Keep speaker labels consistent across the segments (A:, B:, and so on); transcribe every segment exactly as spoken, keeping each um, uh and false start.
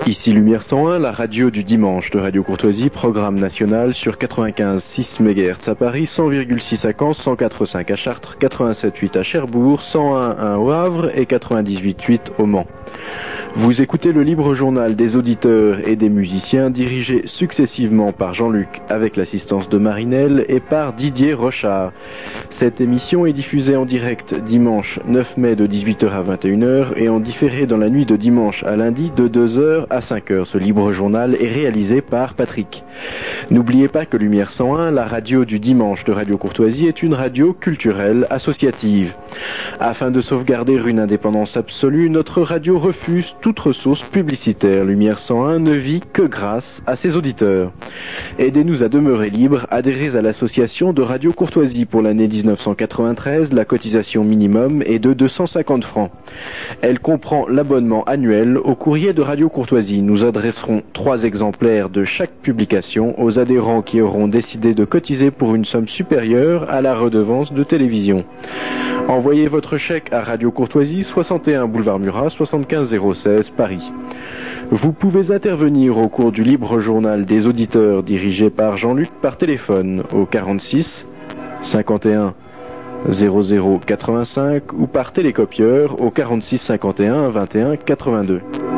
A: Ici Lumière cent un, la radio du dimanche de Radio Courtoisie, programme national sur quatre-vingt-quinze virgule six mégahertz à Paris, cent virgule six à Caen, cent quatre virgule cinq à Chartres, quatre-vingt-sept virgule huit à Cherbourg, cent un virgule un au Havre et quatre-vingt-dix-huit virgule huit au Mans. Vous écoutez le libre journal des auditeurs et des musiciens, dirigé successivement par Jean-Luc avec l'assistance de Marinelle et par Didier Rochard. Cette émission est diffusée en direct dimanche neuf mai de dix-huit heures à vingt et une heures et en différé dans la nuit de dimanche à lundi de deux heures à cinq heures. Ce libre journal est réalisé par Patrick. N'oubliez pas que Lumière cent un, la radio du dimanche de Radio Courtoisie, est une radio culturelle associative. Afin de sauvegarder une indépendance absolue, notre radio refuse toute ressource publicitaire. Lumière cent un ne vit que grâce à ses auditeurs. Aidez-nous à demeurer libres, adhérez à l'association de Radio Courtoisie. Pour l'année dix-neuf cent quatre-vingt-treize, la cotisation minimum est de deux cent cinquante francs. Elle comprend l'abonnement annuel au courrier de Radio Courtoisie. Nous adresserons trois exemplaires de chaque publication aux adhérents qui auront décidé de cotiser pour une somme supérieure à la redevance de télévision. Envoyez votre chèque à Radio Courtoisie, soixante et un boulevard Murat, soixante-quinze zéro seize, Paris. Vous pouvez intervenir au cours du libre journal des auditeurs dirigé par Jean-Luc par téléphone au quarante-six cinquante et un zéro zéro quatre-vingt-cinq ou par télécopieur au quarante-six cinquante et un vingt et un quatre-vingt-deux.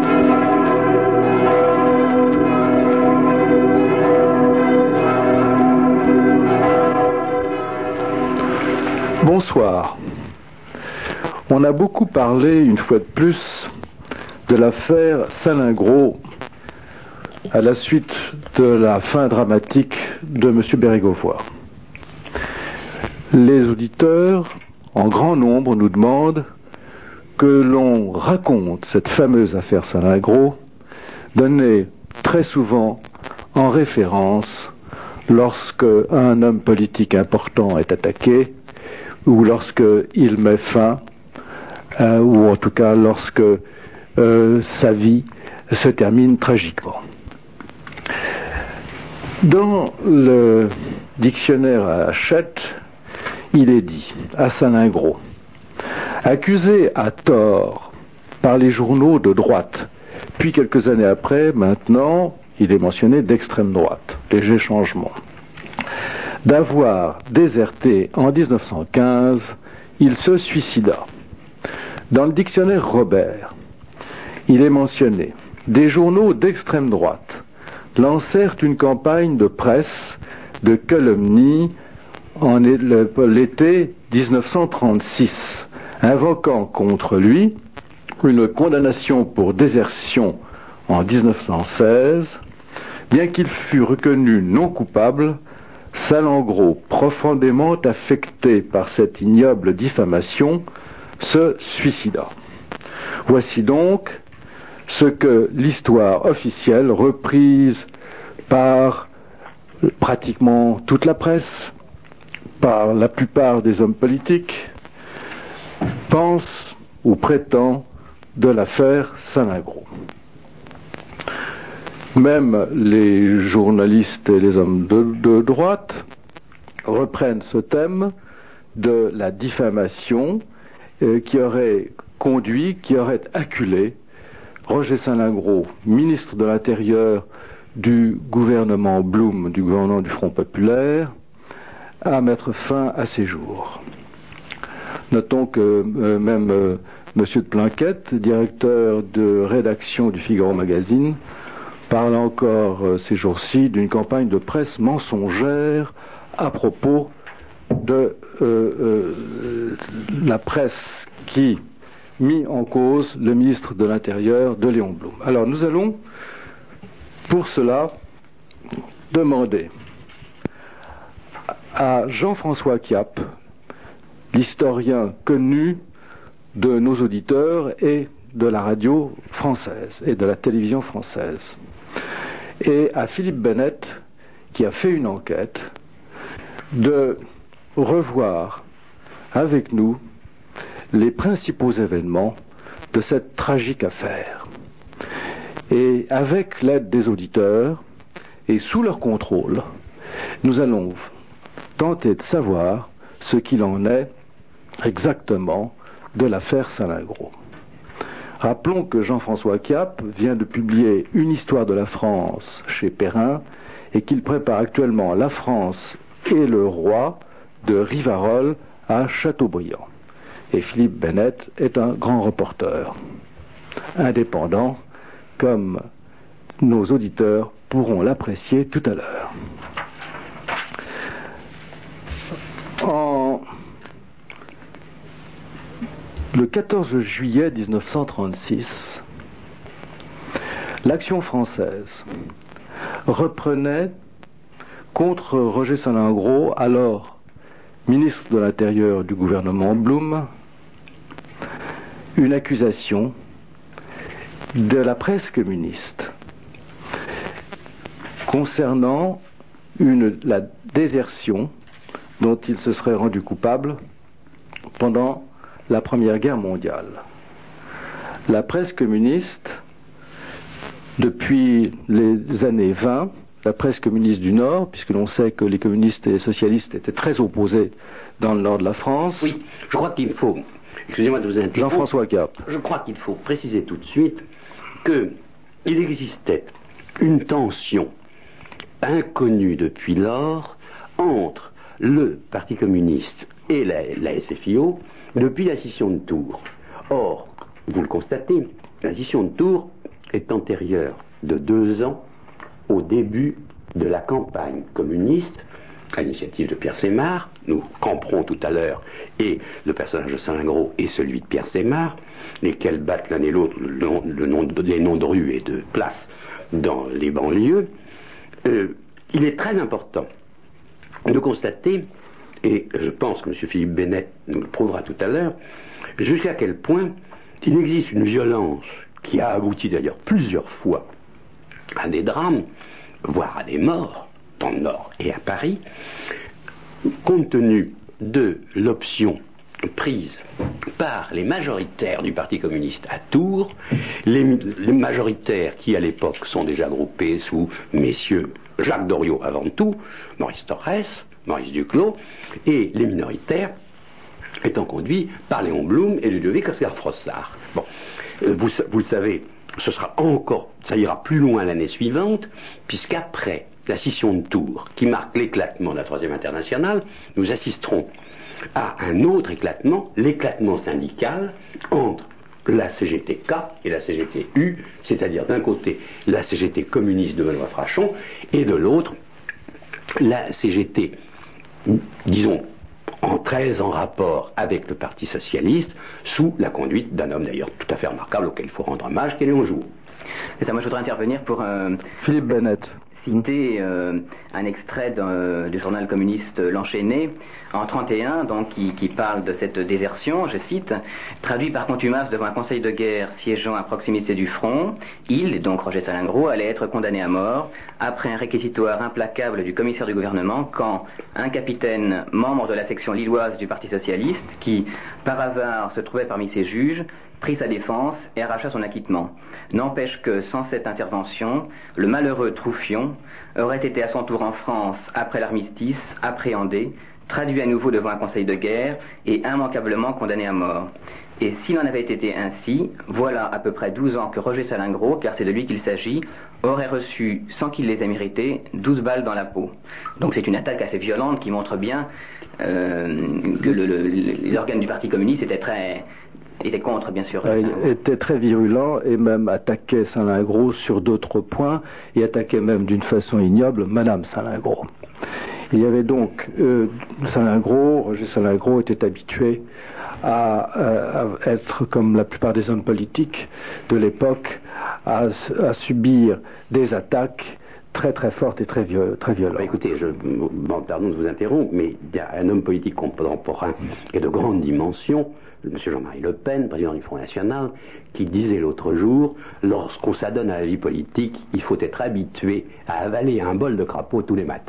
B: Bonsoir. On a beaucoup parlé, une fois de plus, de l'affaire Salingro à la suite de la fin dramatique de M. Bérégovoy. Les auditeurs, en grand nombre, nous demandent que l'on raconte cette fameuse affaire Salingro, donnée très souvent en référence lorsque un homme politique important est attaqué, ou lorsqu'il met fin, euh, ou en tout cas lorsque euh, sa vie se termine tragiquement. Dans le dictionnaire à Hachette, il est dit, à Salingro, accusé à tort par les journaux de droite, puis quelques années après, maintenant, il est mentionné d'extrême droite, léger changement, d'avoir déserté en dix-neuf cent quinze, il se suicida. Dans le dictionnaire Robert, il est mentionné « Des journaux d'extrême droite lancèrent une campagne de presse de calomnie en l'été dix-neuf cent trente-six, invoquant contre lui une condamnation pour désertion en dix-neuf cent seize, bien qu'il fût reconnu non coupable. Salingro, profondément affecté par cette ignoble diffamation, se suicida. » Voici donc ce que l'histoire officielle, reprise par pratiquement toute la presse, par la plupart des hommes politiques, pense ou prétend de l'affaire Salingro. Même les journalistes et les hommes de, de droite reprennent ce thème de la diffamation euh, qui aurait conduit, qui aurait acculé Roger Salingro, ministre de l'Intérieur du gouvernement Blum, du gouvernement du Front Populaire, à mettre fin à ses jours. Notons que euh, même euh, M. de Plainquette, directeur de rédaction du Figaro Magazine, parle encore euh, ces jours-ci d'une campagne de presse mensongère à propos de euh, euh, la presse qui mit en cause le ministre de l'Intérieur de Léon Blum. Alors nous allons pour cela demander à Jean-François Chiappe, l'historien connu de nos auditeurs et de la radio française et de la télévision française, et à Philippe Bennett, qui a fait une enquête, de revoir avec nous les principaux événements de cette tragique affaire. Et avec l'aide des auditeurs et sous leur contrôle, nous allons tenter de savoir ce qu'il en est exactement de l'affaire Salingro. Rappelons que Jean-François Cap vient de publier Une histoire de la France chez Perrin et qu'il prépare actuellement La France et le roi de Rivarol à Chateaubriand. Et Philippe Bennett est un grand reporter, indépendant, comme nos auditeurs pourront l'apprécier tout à l'heure. En Le quatorze juillet mille neuf cent trente-six, l'Action française reprenait contre Roger Salingro, alors ministre de l'Intérieur du gouvernement Blum, une accusation de la presse communiste concernant une, la désertion dont il se serait rendu coupable pendant la Première Guerre mondiale. La presse communiste, depuis les années vingt, la presse communiste du Nord, puisque l'on sait que les communistes et les socialistes étaient très opposés dans le nord de la France.
C: Oui, je crois qu'il faut, excusez-moi de vous interrompre,
B: Jean-François Cap.
C: Je crois qu'il faut préciser tout de suite qu'il existait une tension inconnue depuis lors entre le Parti communiste et la, la S F I O depuis la scission de Tours. Or, vous le constatez, la scission de Tours est antérieure de deux ans au début de la campagne communiste, à l'initiative de Pierre Sémard. Nous camperons tout à l'heure, et le personnage de Salingro et celui de Pierre Sémard, lesquels battent l'un et l'autre le nom, le nom de, les noms de rues et de places dans les banlieues. Euh, il est très important de constater, et je pense que M. Philippe Bennett nous le prouvera tout à l'heure, jusqu'à quel point il existe une violence qui a abouti d'ailleurs plusieurs fois à des drames, voire à des morts, dans le Nord et à Paris, compte tenu de l'option prise par les majoritaires du Parti communiste à Tours, les, les majoritaires qui à l'époque sont déjà groupés sous messieurs Jacques Doriot avant tout, Maurice Torres, Maurice Duclos, et les minoritaires étant conduits par Léon Blum et Ludovic Oscar Frossard. Bon, vous, vous le savez, ce sera encore, ça ira plus loin l'année suivante, puisqu'après la scission de Tours, qui marque l'éclatement de la Troisième Internationale, nous assisterons à un autre éclatement, l'éclatement syndical entre la C G T K et la C G T U, c'est-à-dire d'un côté la C G T communiste de Benoît Frachon et de l'autre la C G T, disons, en très en rapport avec le Parti socialiste, sous la conduite d'un homme d'ailleurs tout à fait remarquable auquel il faut rendre hommage, qui est Léon Jouot.
D: C'est ça, moi je voudrais intervenir pour euh,
B: Philippe Bennett.
D: citer euh, un extrait d'un, du journal communiste L'Enchaîné en trente et un, donc qui, qui parle de cette désertion, je cite, traduit par contumace devant un conseil de guerre siégeant à proximité du front, il, donc Roger Salingro, allait être condamné à mort après un réquisitoire implacable du commissaire du gouvernement quand un capitaine membre de la section lilloise du Parti socialiste, qui par hasard se trouvait parmi ses juges, prit sa défense et arracha son acquittement. N'empêche que, sans cette intervention, le malheureux Troufion aurait été à son tour en France, après l'armistice, appréhendé, traduit à nouveau devant un conseil de guerre et immanquablement condamné à mort. Et s'il en avait été ainsi, voilà à peu près douze ans que Roger Salingro, car c'est de lui qu'il s'agit, aurait reçu, sans qu'il les ait mérités, douze balles dans la peau. Donc c'est une attaque assez violente qui montre bien euh, que le, le, les organes du Parti communiste étaient très... était contre, bien sûr.
B: Euh, il était très virulent et même attaquait Salingro sur d'autres points et attaquait même d'une façon ignoble Madame Salingro. Il y avait donc euh, Salingro, Roger Salingro était habitué à, à, à être, comme la plupart des hommes politiques de l'époque, à, à subir des attaques très très fortes et très, viol très violentes.
C: Bah, écoutez, je, bon, pardon de vous interrompre, mais il y a un homme politique contemporain et de grande dimension, M. Jean-Marie Le Pen, président du Front National, qui disait l'autre jour, lorsqu'on s'adonne à la vie politique, il faut être habitué à avaler un bol de crapaud tous les matins.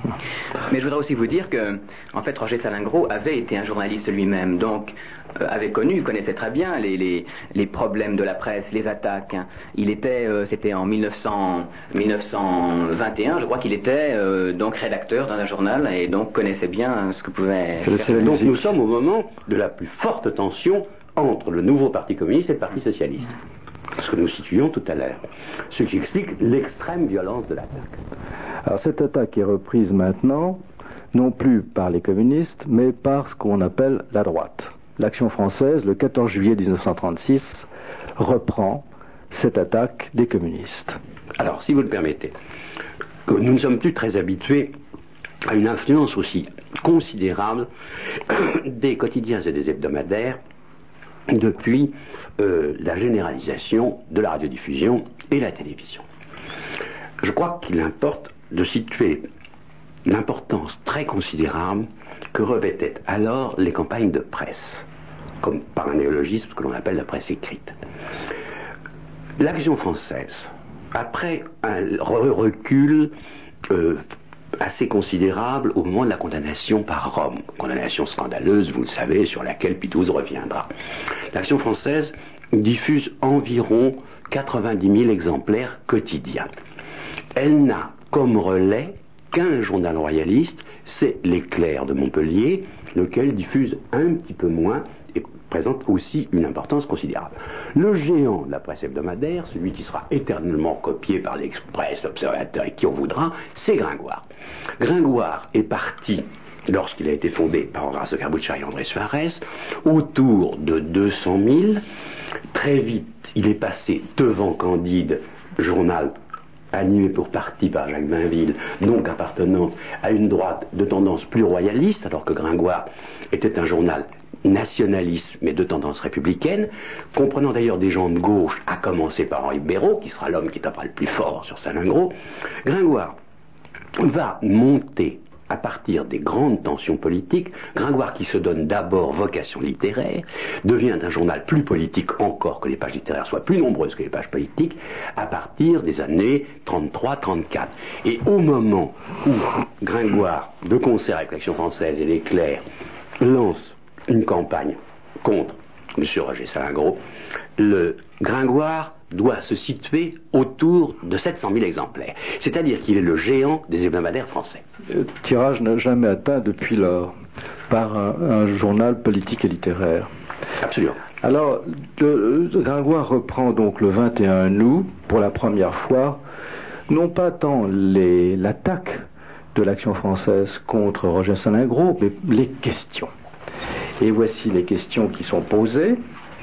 D: Mais je voudrais aussi vous dire que, en fait, Roger Salingro avait été un journaliste lui-même, donc euh, avait connu, connaissait très bien les, les, les problèmes de la presse, les attaques. Hein. Il était, euh, c'était en mille neuf cents, mille neuf cent vingt et un, je crois qu'il était euh, donc rédacteur dans un journal et donc connaissait bien ce que pouvait faire.
C: Donc nous sommes au moment de la plus forte tension entre le nouveau Parti communiste et le Parti socialiste. Ce que nous situions tout à l'heure. Ce qui explique l'extrême violence de l'attaque.
B: Alors cette attaque est reprise maintenant, non plus par les communistes, mais par ce qu'on appelle la droite. L'Action française, le quatorze juillet mille neuf cent trente-six, reprend cette attaque des communistes.
C: Alors, si vous le permettez, nous ne sommes plus très habitués à une influence aussi considérable des quotidiens et des hebdomadaires depuis euh, la généralisation de la radiodiffusion et la télévision. Je crois qu'il importe de situer l'importance très considérable que revêtaient alors les campagnes de presse, comme par un néologisme ce que l'on appelle la presse écrite. L'Action française, après un recul euh, assez considérable au moment de la condamnation par Rome, condamnation scandaleuse, vous le savez, sur laquelle Pitous reviendra. L'Action française diffuse environ quatre-vingt-dix mille exemplaires quotidiens. Elle n'a comme relais qu'un journal royaliste, c'est l'Éclair de Montpellier, lequel diffuse un petit peu moins et présente aussi une importance considérable. Le géant de la presse hebdomadaire, celui qui sera éternellement copié par l'Express, l'Observateur et qui en voudra, c'est Gringoire. Gringoire est parti, lorsqu'il a été fondé par Horace Carbuccia et André Suarez, autour de deux cent mille. Très vite, il est passé devant Candide, journal animé pour partie par Jacques Bainville, donc appartenant à une droite de tendance plus royaliste, alors que Gringoire était un journal nationaliste, mais de tendance républicaine, comprenant d'ailleurs des gens de gauche, à commencer par Henri Béraud, qui sera l'homme qui tapera le plus fort sur Salingro. Gringoire va monter à partir des grandes tensions politiques. Gringoire, qui se donne d'abord vocation littéraire, devient un journal plus politique encore, que les pages littéraires soient plus nombreuses que les pages politiques, à partir des années trente-trois trente-quatre. Et au moment où Gringoire, de concert avec l'Action française et l'Éclair, lance une campagne contre M. Roger Salingro, le Gringoire doit se situer autour de sept cent mille exemplaires. C'est-à-dire qu'il est le géant des hebdomadaires français.
B: Le tirage n'a jamais atteint depuis lors par un, un journal politique et littéraire.
C: Absolument.
B: Alors, le, le Gringoire reprend donc le vingt et un août, pour la première fois, non pas tant les, l'attaque de l'Action française contre Roger Salingro, mais les questions. Et voici les questions qui sont posées.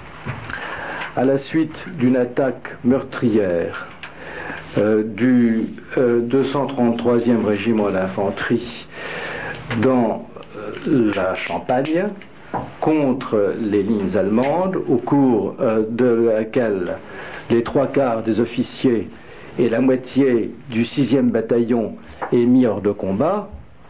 B: À la suite d'une attaque meurtrière euh, du euh, deux cent trente-troisième régiment d'infanterie dans euh, la Champagne contre les lignes allemandes, au cours euh, de laquelle les trois quarts des officiers et la moitié du sixième bataillon est mis hors de combat,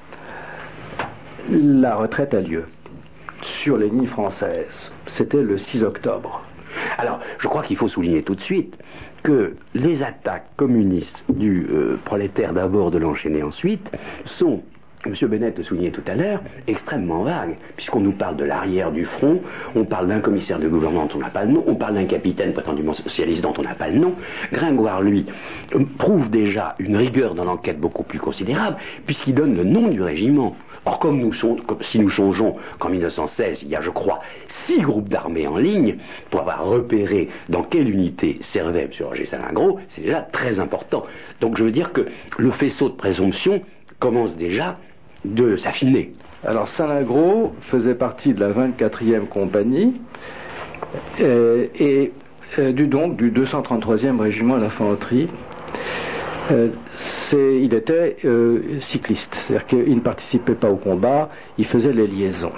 B: la retraite a lieu sur les lignes françaises. C'était le six octobre.
C: Alors, je crois qu'il faut souligner tout de suite que les attaques communistes du euh, prolétaire d'abord, de l'enchaîner ensuite, sont, M. Bennett le soulignait tout à l'heure, extrêmement vagues, puisqu'on nous parle de l'arrière du front, on parle d'un commissaire de gouvernement dont on n'a pas le nom, on parle d'un capitaine prétendument socialiste dont on n'a pas le nom. Gringoire, lui, prouve déjà une rigueur dans l'enquête beaucoup plus considérable, puisqu'il donne le nom du régiment. Or, comme nous sommes, comme si nous songeons qu'en mille neuf cent seize, il y a, je crois, six groupes d'armées en ligne, pour avoir repéré dans quelle unité servait M. Roger Salingro, c'est déjà très important. Donc je veux dire que le faisceau de présomption commence déjà de s'affiner.
B: Alors Salingro faisait partie de la vingt-quatrième compagnie euh, et euh, du, donc, du deux cent trente-troisième régiment d'infanterie. Euh, c'est, il était euh, cycliste, c'est-à-dire qu'il ne participait pas au combat, il faisait les liaisons.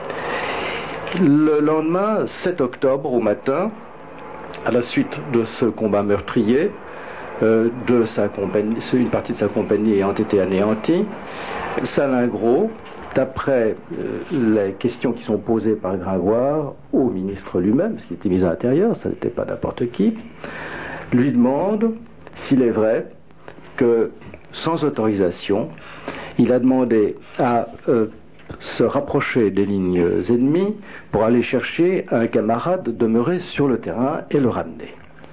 B: Le lendemain, sept octobre au matin, à la suite de ce combat meurtrier, euh, de sa compagnie, une partie de sa compagnie ayant été anéantie, Salingro, d'après euh, les questions qui sont posées par Gringoire au ministre lui-même, parce qu'il était ministre de l'Intérieur, ça n'était pas n'importe qui, lui demande s'il est vrai que, sans autorisation, il a demandé à euh, se rapprocher des lignes ennemies pour aller chercher un camarade demeuré sur le terrain et le ramener.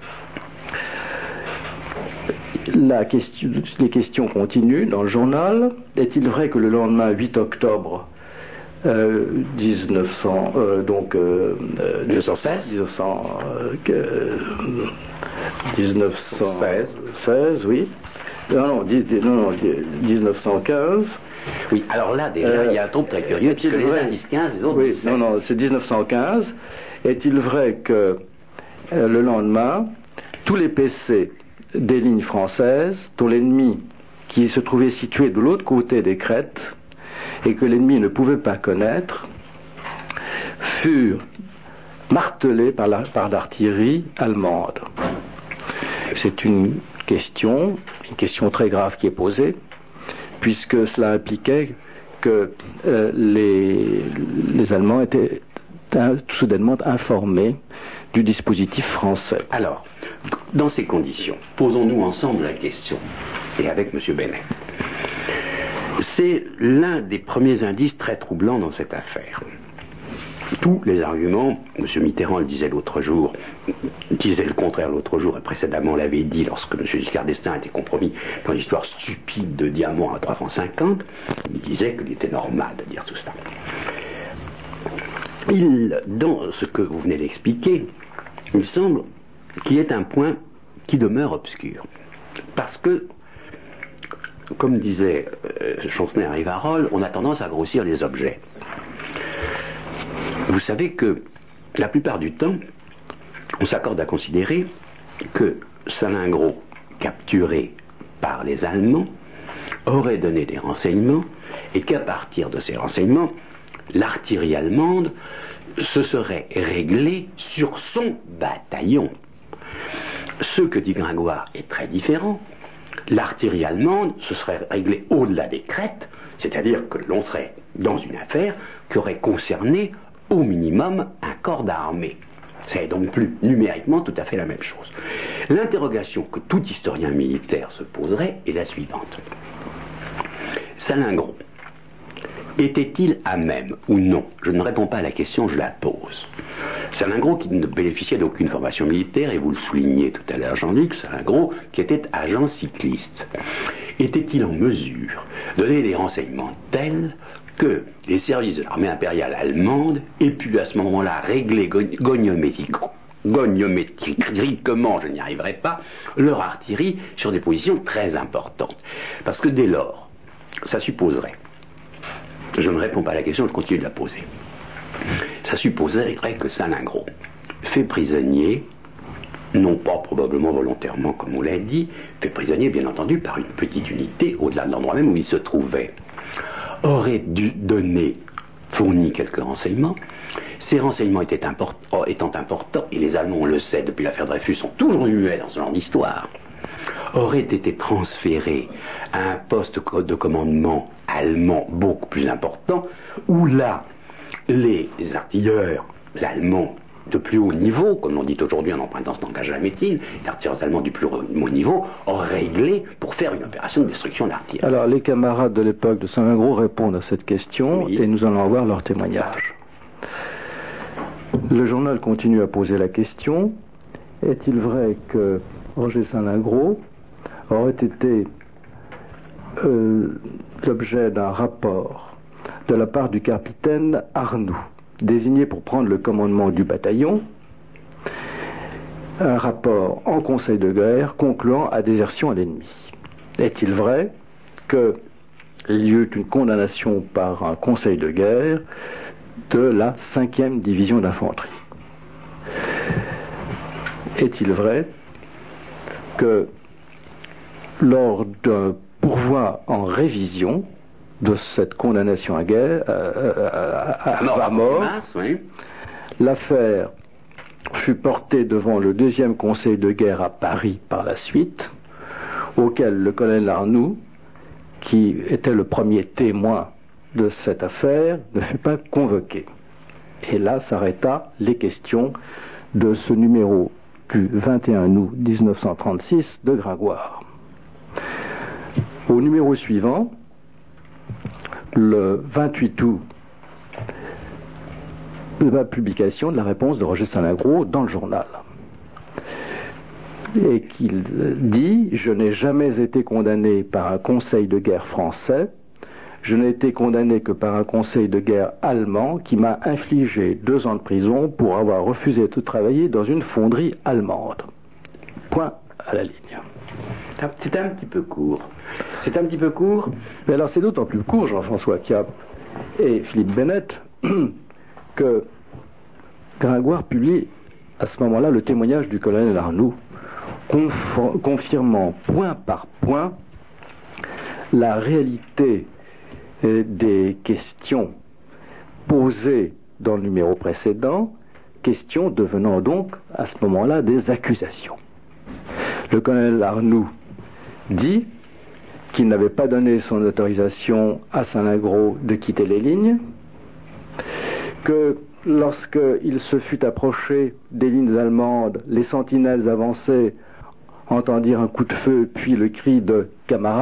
B: La question, les questions continuent dans le journal. Est-il vrai que le lendemain, huit octobre, euh, dix-neuf cents, euh, donc euh,
C: mille neuf cent seize
B: mille neuf cents, euh, dix-neuf cent seize, oui. Non, non, non, non, dix-neuf cent quinze.
C: Oui, alors là, déjà, euh, il y a un trouble très curieux, puisque les uns disent quinze, les autres
B: oui,
C: disent seize.
B: Non, non, c'est dix-neuf cent quinze. Est-il vrai que euh, le lendemain, tous les P C des lignes françaises, dont l'ennemi qui se trouvait situé de l'autre côté des crêtes, et que l'ennemi ne pouvait pas connaître, furent martelés par, la, par l'artillerie allemande. C'est une question, une question très grave qui est posée, puisque cela impliquait que euh, les, les Allemands étaient un, soudainement informés du dispositif français.
C: Alors, dans ces conditions, posons-nous ensemble la question, et avec M. Bennet. C'est l'un des premiers indices très troublants dans cette affaire. Tous les arguments, M. Mitterrand le disait l'autre jour, disait le contraire l'autre jour, et précédemment l'avait dit lorsque M. Giscard d'Estaing a été compromis dans l'histoire stupide de diamants à trois francs cinquante, il disait qu'il était normal de dire tout cela. Il, dans ce que vous venez d'expliquer, il semble qu'il y ait un point qui demeure obscur. Parce que, comme disait euh, Chauncner et Varol, on a tendance à grossir les objets. Vous savez que, la plupart du temps, on s'accorde à considérer que Salingro, capturé par les Allemands, aurait donné des renseignements, et qu'à partir de ces renseignements, l'artillerie allemande se serait réglée sur son bataillon. Ce que dit Gringoire est très différent. L'artillerie allemande se serait réglée au-delà des crêtes, c'est-à-dire que l'on serait dans une affaire qui aurait concerné au minimum un corps d'armée. C'est donc plus numériquement tout à fait la même chose. L'interrogation que tout historien militaire se poserait est la suivante. Salingro était-il à même ou non? Je ne réponds pas à la question, je la pose. Salingro qui ne bénéficiait d'aucune formation militaire, et vous le soulignez tout à l'heure, Jean-Luc, Salingro qui était agent cycliste, était-il en mesure de donner des renseignements tels que les services de l'armée impériale allemande aient pu à ce moment-là régler goniométriquement, goniométriquement, je n'y arriverai pas, leur artillerie sur des positions très importantes? Parce que dès lors, ça supposerait, je ne réponds pas à la question, je continue de la poser, ça supposerait que Salingro fait prisonnier, non pas probablement volontairement comme on l'a dit, fait prisonnier bien entendu par une petite unité au-delà de l'endroit même où il se trouvait, aurait dû donner, fourni quelques renseignements. Ces renseignements étaient import- étant importants, et les Allemands, on le sait, depuis l'affaire Dreyfus, sont toujours muets dans ce genre d'histoire, auraient été transférés à un poste de commandement allemand beaucoup plus important, où là, les artilleurs allemands de plus haut niveau, comme on dit aujourd'hui en empruntant ce langage à la médecine, les artilleurs allemands du plus haut niveau ont réglé pour faire une opération de destruction d'artillerie.
B: Alors, les camarades de l'époque de Salingro répondent à cette question, oui, et nous allons avoir leur témoignage. Le journal continue à poser la question: est-il vrai que Roger Salingro aurait été euh, l'objet d'un rapport de la part du capitaine Arnoux, désigné pour prendre le commandement du bataillon, un rapport en conseil de guerre concluant à désertion à l'ennemi? Est-il vrai qu'il y eut une condamnation par un conseil de guerre de la cinquième division d'infanterie? Est-il vrai que lors d'un pourvoi en révision de cette condamnation à guerre, euh, à, à, à, à mort,
C: masse, oui,
B: l'affaire fut portée devant le deuxième conseil de guerre à Paris par la suite, auquel le colonel Arnoux, qui était le premier témoin de cette affaire, ne fut pas convoqué. Et là s'arrêta les questions de ce numéro du vingt et un août mille neuf cent trente-six de Gringoire. Au numéro suivant, le vingt-huit août, la publication de la réponse de Roger Salingro dans le journal, et qu'il dit: je n'ai jamais été condamné par un conseil de guerre français, je n'ai été condamné que par un conseil de guerre allemand qui m'a infligé deux ans de prison pour avoir refusé de travailler dans une fonderie allemande. Point à la ligne.
C: C'est un petit peu court. C'est un petit peu court.
B: Mais alors c'est d'autant plus court, Jean-François Chiappe et Philippe Bennett, que Gringoire publie à ce moment-là le témoignage du colonel Arnoux, conf- confirmant point par point la réalité euh, des questions posées dans le numéro précédent, questions devenant donc à ce moment-là des accusations. Le colonel Arnoux dit qu'il n'avait pas donné son autorisation à Salingro de quitter les lignes, que lorsqu'il se fut approché des lignes allemandes, les sentinelles avancées entendirent un coup de feu puis le cri de « camarades »,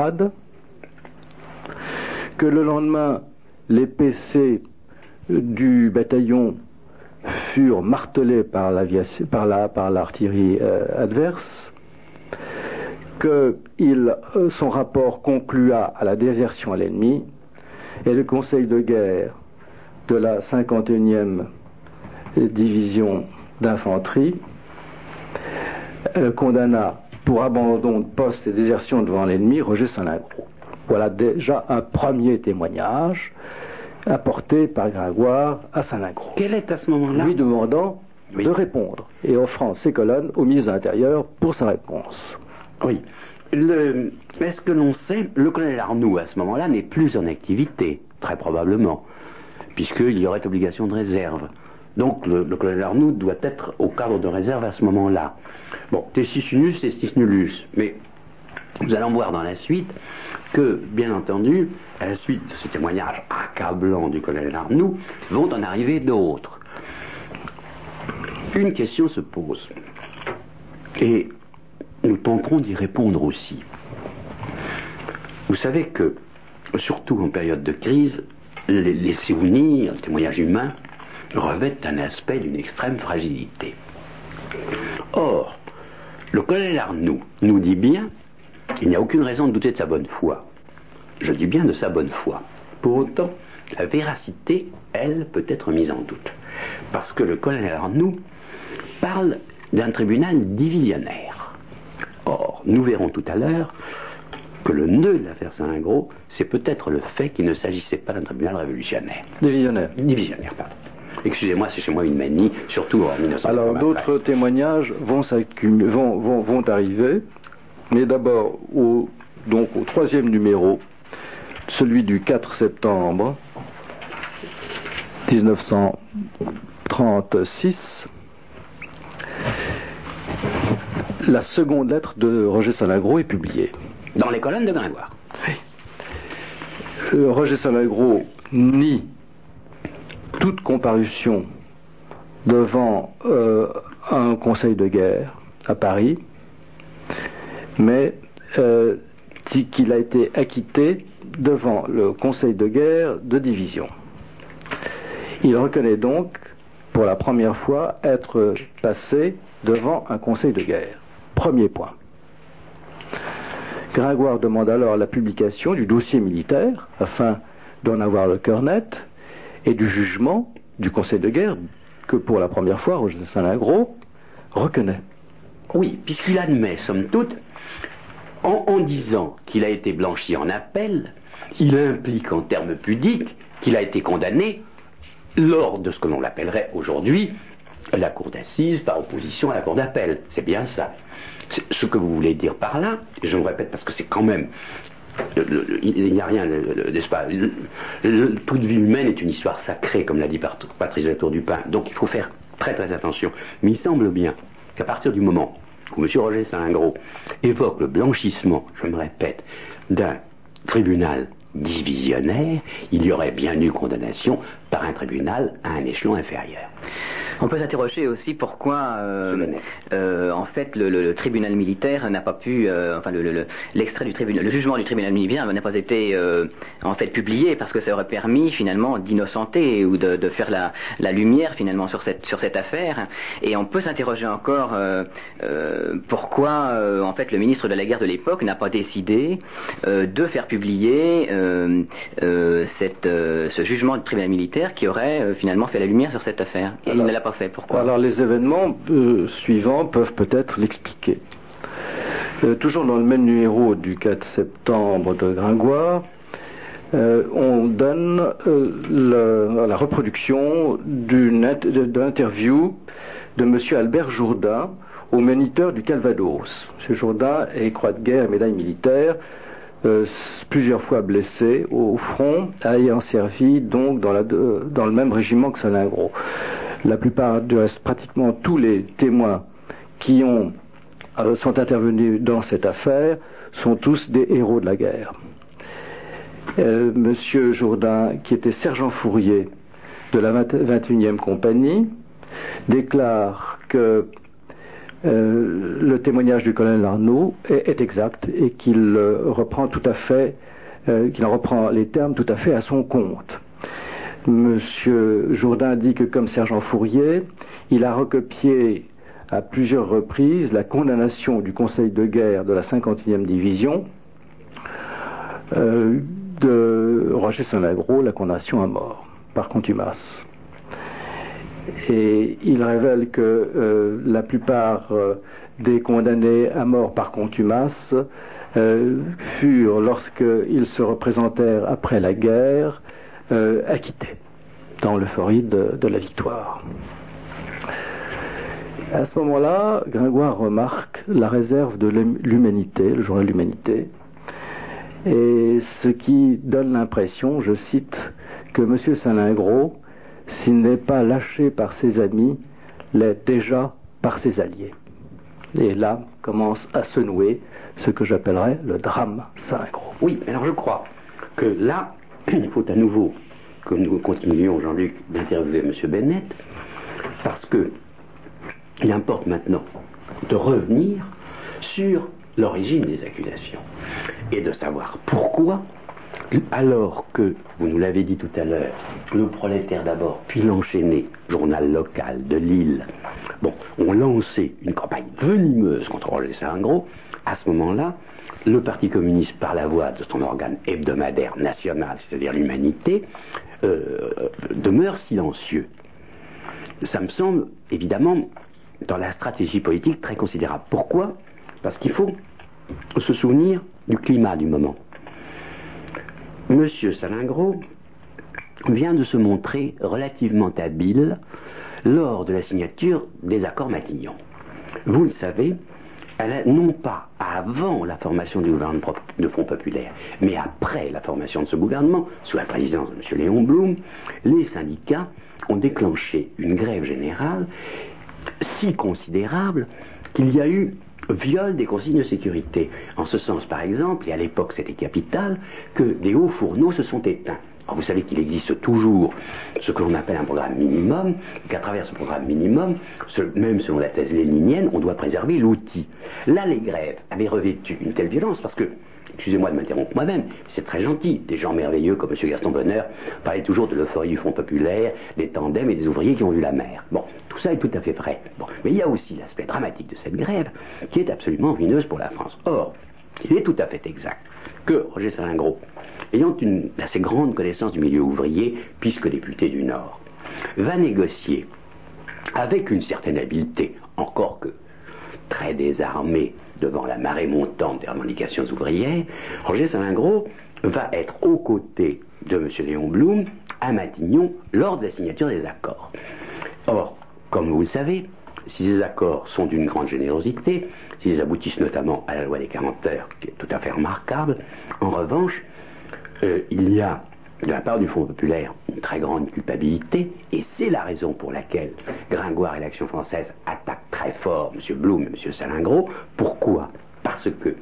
B: que le lendemain, les P C du bataillon furent martelés par, par, la, par l'artillerie euh, adverse, que il, euh, son rapport conclua à la désertion à l'ennemi, et le conseil de guerre de la cinquante et unième division d'infanterie euh, condamna pour abandon de poste et désertion devant l'ennemi Roger Salingro. Voilà déjà un premier témoignage apporté par Gringoire à Salingro.
C: Quel est à ce moment-là
B: lui demandant oui. de répondre et offrant ses colonnes au ministre de l'Intérieur pour sa réponse.
C: Oui. Le, est-ce que l'on sait, le colonel Arnoux à ce moment-là n'est plus en activité, très probablement, puisqu'il y aurait obligation de réserve. Donc le, le colonel Arnoux doit être au cadre de réserve à ce moment-là. Bon, testis unus, testis nullus, mais nous allons voir dans la suite que, bien entendu, à la suite de ce témoignage accablant du colonel Arnoux, vont en arriver d'autres. Une question se pose, et nous tenterons d'y répondre aussi. Vous savez que, surtout en période de crise, les, les souvenirs, le témoignage humain, revêtent un aspect d'une extrême fragilité. Or, le colonel Arnoux nous dit bien qu'il n'y a aucune raison de douter de sa bonne foi. Je dis bien de sa bonne foi. Pour autant, la véracité, elle, peut être mise en doute. Parce que le colonel Arnoux parle d'un tribunal divisionnaire. Or, nous verrons tout à l'heure que le nœud de l'affaire Salingro, c'est peut-être le fait qu'il ne s'agissait pas d'un tribunal révolutionnaire.
B: Divisionnaire.
C: Divisionnaire, pardon. Excusez-moi, c'est chez moi une manie, surtout en mille neuf cent quatre-vingt-treize.
B: Alors, d'autres témoignages vont, vont, vont, vont arriver, mais d'abord, au, donc, au troisième numéro, celui du quatre septembre mille neuf cent trente-six, la seconde lettre de Roger Salingro est publiée.
C: Dans les colonnes de Gringoire.
B: Oui. Euh, Roger Salingro nie toute comparution devant euh, un conseil de guerre à Paris, mais euh, dit qu'il a été acquitté devant le conseil de guerre de division. Il reconnaît donc, pour la première fois, être passé devant un conseil de guerre. Premier point. Gringoire demande alors la publication du dossier militaire, afin d'en avoir le cœur net, et du jugement du conseil de guerre, que pour la première fois, Roger Salingro reconnaît.
C: Oui, puisqu'il admet, somme toute, en, en disant qu'il a été blanchi en appel, il implique en termes pudiques qu'il a été condamné lors de ce que l'on l'appellerait aujourd'hui la cour d'assises par opposition à la cour d'appel. C'est bien ça. C'est ce que vous voulez dire par là, je le répète parce que c'est quand même... Le, le, il n'y a rien, n'est-ce pas, le, le, toute vie humaine est une histoire sacrée, comme l'a dit Patrice de la Tour du Pin, donc il faut faire très très attention. Mais il semble bien qu'à partir du moment où M. Roger Salingro évoque le blanchissement, je me répète, d'un tribunal divisionnaire, il y aurait bien eu condamnation par un tribunal à un échelon inférieur.
D: On peut s'interroger aussi pourquoi, euh, euh, en fait, le, le, le tribunal militaire n'a pas pu, euh, enfin, le, le, l'extrait du tribunal, le jugement du tribunal militaire n'a pas été, euh, en fait, publié parce que ça aurait permis finalement d'innocenter ou de, de faire la, la lumière finalement sur cette sur cette affaire. Et on peut s'interroger encore euh, euh, pourquoi, euh, en fait, le ministre de la Guerre de l'époque n'a pas décidé euh, de faire publier euh, euh, cette, euh, ce jugement du tribunal militaire qui aurait euh, finalement fait la lumière sur cette affaire. Et il ne l'a pas fait. Pourquoi?
B: Alors les événements euh, suivants peuvent peut-être l'expliquer. Euh, toujours dans le même numéro du quatre septembre de Gringoire, euh, on donne euh, le, la reproduction d'une de l'interview de M. Albert Jourdain au moniteur du Calvados. M. Jourdain est croix de guerre et médaille militaire, euh, plusieurs fois blessé au front, ayant servi donc dans, la, dans le même régiment que Salingro. La plupart, du reste, pratiquement tous les témoins qui ont, euh, sont intervenus dans cette affaire sont tous des héros de la guerre. Euh, Monsieur Jourdain, qui était sergent fourrier de la vingt et unième compagnie, déclare que euh, le témoignage du colonel Arnaud est, est exact et qu'il euh, reprend tout à fait, euh, qu'il en reprend les termes tout à fait à son compte. Monsieur Jourdain dit que comme sergent fourrier, il a recopié à plusieurs reprises la condamnation du Conseil de guerre de la cinquante et unième division euh, de Roger Salingro, la condamnation à mort par contumace. Et il révèle que euh, la plupart euh, des condamnés à mort par contumace euh, furent, lorsqu'ils se représentèrent après la guerre, euh, acquittés dans l'euphorie de, de la victoire. À ce moment-là, Gringoire remarque la réserve de l'Humanité, le journal L'Humanité, et ce qui donne l'impression, je cite, que M. Salingro, s'il n'est pas lâché par ses amis, l'est déjà par ses alliés. Et là commence à se nouer ce que j'appellerais le drame Salingro.
C: Oui, alors je crois que là, il faut à nouveau que nous continuions, Jean-Luc, d'interviewer M. Bennett, parce que il importe maintenant de revenir sur l'origine des accusations et de savoir pourquoi, alors que, vous nous l'avez dit tout à l'heure, le Prolétaire d'abord, puis l'Enchaîné, journal local de Lille, bon, ont lancé une campagne venimeuse contre Roger Salingro, à ce moment-là, le Parti communiste, par la voie de son organe hebdomadaire national, c'est-à-dire l'Humanité, euh, demeure silencieux. Ça me semble, évidemment, dans la stratégie politique très considérable. Pourquoi? Parce qu'il faut se souvenir du climat du moment. Monsieur Salingro vient de se montrer relativement habile lors de la signature des accords Matignon. Vous le savez, elle a, non pas avant la formation du gouvernement de Front Populaire, mais après la formation de ce gouvernement, sous la présidence de M. Léon Blum, les syndicats ont déclenché une grève générale si considérable qu'il y a eu viol des consignes de sécurité. En ce sens, par exemple, et à l'époque c'était capital, que des hauts fourneaux se sont éteints. Alors vous savez qu'il existe toujours ce que l'on appelle un programme minimum, et qu'à travers ce programme minimum, même selon la thèse léninienne, on doit préserver l'outil. Là, les grèves avaient revêtu une telle violence parce que, excusez-moi de m'interrompre moi-même, c'est très gentil, des gens merveilleux comme M. Gaston Bonheur parlaient toujours de l'euphorie du Front Populaire, des tandems et des ouvriers qui ont vu la mer. Bon, tout ça est tout à fait vrai. Bon, mais il y a aussi l'aspect dramatique de cette grève qui est absolument ruineuse pour la France. Or, il est tout à fait exact que Roger Salingro, ayant une assez grande connaissance du milieu ouvrier, puisque député du Nord, va négocier avec une certaine habileté, encore que très désarmé devant la marée montante des revendications ouvrières, Roger Salingro va être aux côtés de M. Léon Blum à Matignon lors de la signature des accords. Or, comme vous le savez, si ces accords sont d'une grande générosité, s'ils aboutissent notamment à la loi des quarante heures, qui est tout à fait remarquable, en revanche, euh, il y a de la part du Front Populaire une très grande culpabilité, et c'est la raison pour laquelle Gringoire et l'Action française attaquent très fort M. Blum et M. Salingro. Pourquoi? Parce que,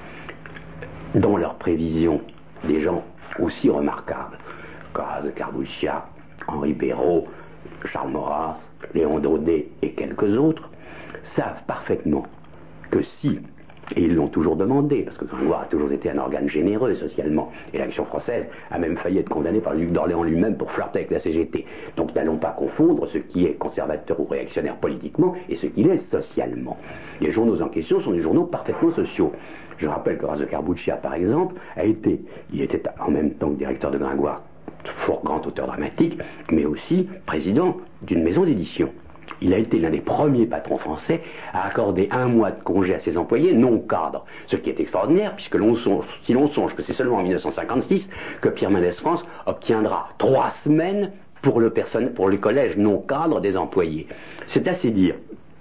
C: dans leurs prévisions, des gens aussi remarquables, Caz, Carbouchia, Henri Béraud, Charles Maurras, Léon Daudet et quelques autres, savent parfaitement que si, et ils l'ont toujours demandé, parce que Gringoire a toujours été un organe généreux socialement, et l'Action française a même failli être condamnée par le duc d'Orléans lui-même pour flirter avec la C G T. Donc n'allons pas confondre ce qui est conservateur ou réactionnaire politiquement et ce qu'il est socialement. Les journaux en question sont des journaux parfaitement sociaux. Je rappelle que Razzo Carbuccia, par exemple, a été, il était en même temps que directeur de Gringoire, fort grand auteur dramatique, mais aussi président d'une maison d'édition. Il a été l'un des premiers patrons français à accorder un mois de congé à ses employés non cadres. Ce qui est extraordinaire, puisque l'on songe, si l'on songe que c'est seulement en mille neuf cent cinquante-six que Pierre Mendès France obtiendra trois semaines pour le, personne, pour le collège non cadre des employés. C'est assez dire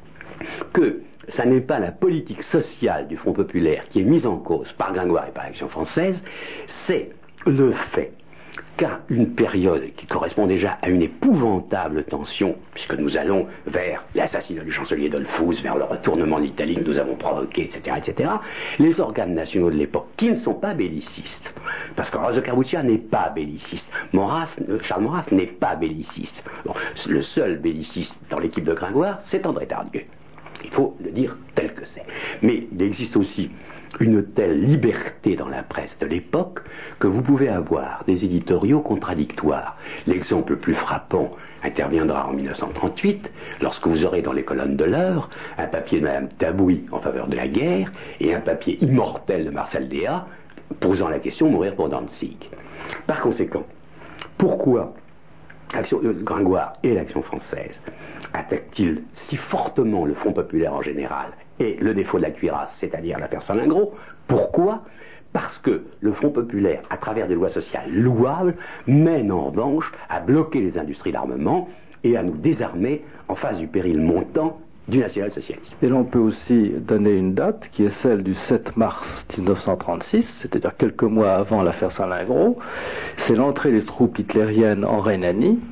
C: que ça n'est pas la politique sociale du Front populaire qui est mise en cause par Gringoire et par l'Action française, c'est le fait qu'à une période qui correspond déjà à une épouvantable tension, puisque nous allons vers l'assassinat du chancelier Dollfuss, vers le retournement de l'Italie que nous avons provoqué, et cetera, et cetera, les organes nationaux de l'époque, qui ne sont pas bellicistes, parce que Razzo Carbuccia n'est pas belliciste, Maurras, Charles Maurras n'est pas belliciste. Bon, le seul belliciste dans l'équipe de Gringoire, c'est André Tardieu. Il faut le dire tel que c'est. Mais il existe aussi une telle liberté dans la presse de l'époque que vous pouvez avoir des éditoriaux contradictoires. L'exemple le plus frappant interviendra en mille neuf cent trente-huit, lorsque vous aurez dans les colonnes de l'Heure un papier de Madame Tabouy en faveur de la guerre et un papier immortel de Marcel Déat posant la question mourir pour Danzig. Par conséquent, pourquoi Action, euh, Gringoire et l'Action française attaquent-ils si fortement le Front populaire en général et le défaut de la cuirasse, c'est-à-dire l'affaire Salingro? Pourquoi? Parce que le Front populaire, à travers des lois sociales louables, mène en revanche à bloquer les industries d'armement et à nous désarmer en face du péril montant du national-socialisme.
B: Et l'on peut aussi donner une date qui est celle du sept mars mille neuf cent trente-six, c'est-à-dire quelques mois avant l'affaire Salingro. C'est l'entrée des troupes hitlériennes en Rhénanie.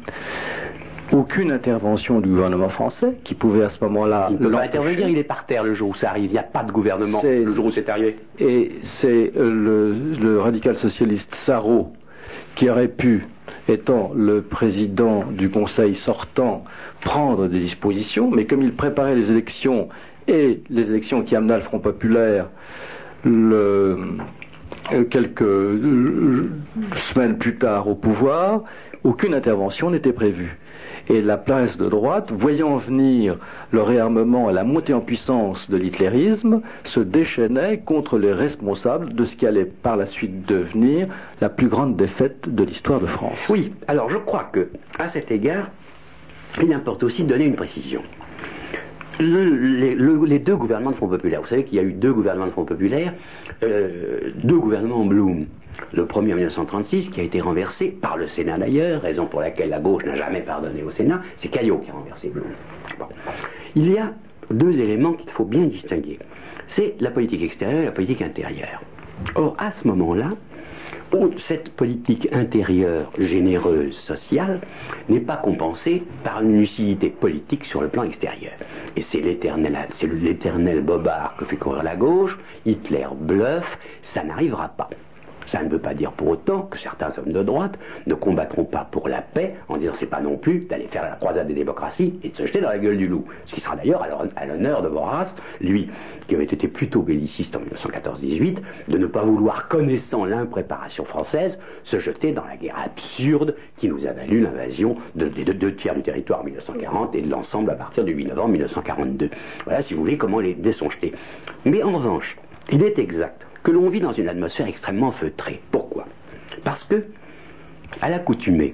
B: Aucune intervention du gouvernement français qui pouvait à ce moment-là...
C: Il ne peut pas intervenir, il est par terre le jour où ça arrive. Il n'y a pas de gouvernement
B: c'est,
C: le jour où c'est arrivé.
B: Et c'est le, le radical socialiste Sarraut qui aurait pu, étant le président du Conseil sortant, prendre des dispositions, mais comme il préparait les élections, et les élections qui amena le Front populaire le, quelques semaines plus tard au pouvoir, aucune intervention n'était prévue. Et la presse de droite, voyant venir le réarmement et la montée en puissance de l'hitlérisme, se déchaînait contre les responsables de ce qui allait par la suite devenir la plus grande défaite de l'histoire de France.
C: Oui, alors je crois que, à cet égard, il importe aussi de donner une précision. Le, les, le, les deux gouvernements de Front populaire, vous savez qu'il y a eu deux gouvernements de Front populaire, euh, deux gouvernements en Blum. Le premier en mille neuf cent trente-six, qui a été renversé par le Sénat d'ailleurs, raison pour laquelle la gauche n'a jamais pardonné au Sénat, c'est Caillot qui a renversé Blum. Bon. Il y a deux éléments qu'il faut bien distinguer. C'est la politique extérieure et la politique intérieure. Or, à ce moment-là, cette politique intérieure, généreuse, sociale, n'est pas compensée par une lucidité politique sur le plan extérieur. Et c'est l'éternel, c'est l'éternel bobard que fait courir la gauche, Hitler bluffe, ça n'arrivera pas. Ça ne veut pas dire pour autant que certains hommes de droite ne combattront pas pour la paix en disant c'est pas non plus d'aller faire la croisade des démocraties et de se jeter dans la gueule du loup. Ce qui sera d'ailleurs à l'honneur de Maurras, lui qui avait été plutôt belliciste en mille neuf cent quatorze dix-huit, de ne pas vouloir, connaissant l'impréparation française, se jeter dans la guerre absurde qui nous a valu l'invasion de, de, de deux tiers du territoire en mille neuf cent quarante et de l'ensemble à partir du huit novembre mille neuf cent quarante-deux. Voilà, si vous voulez, comment les dés sont jetés. Mais en revanche, il est exact que l'on vit dans une atmosphère extrêmement feutrée. Pourquoi? Parce que, à l'accoutumée,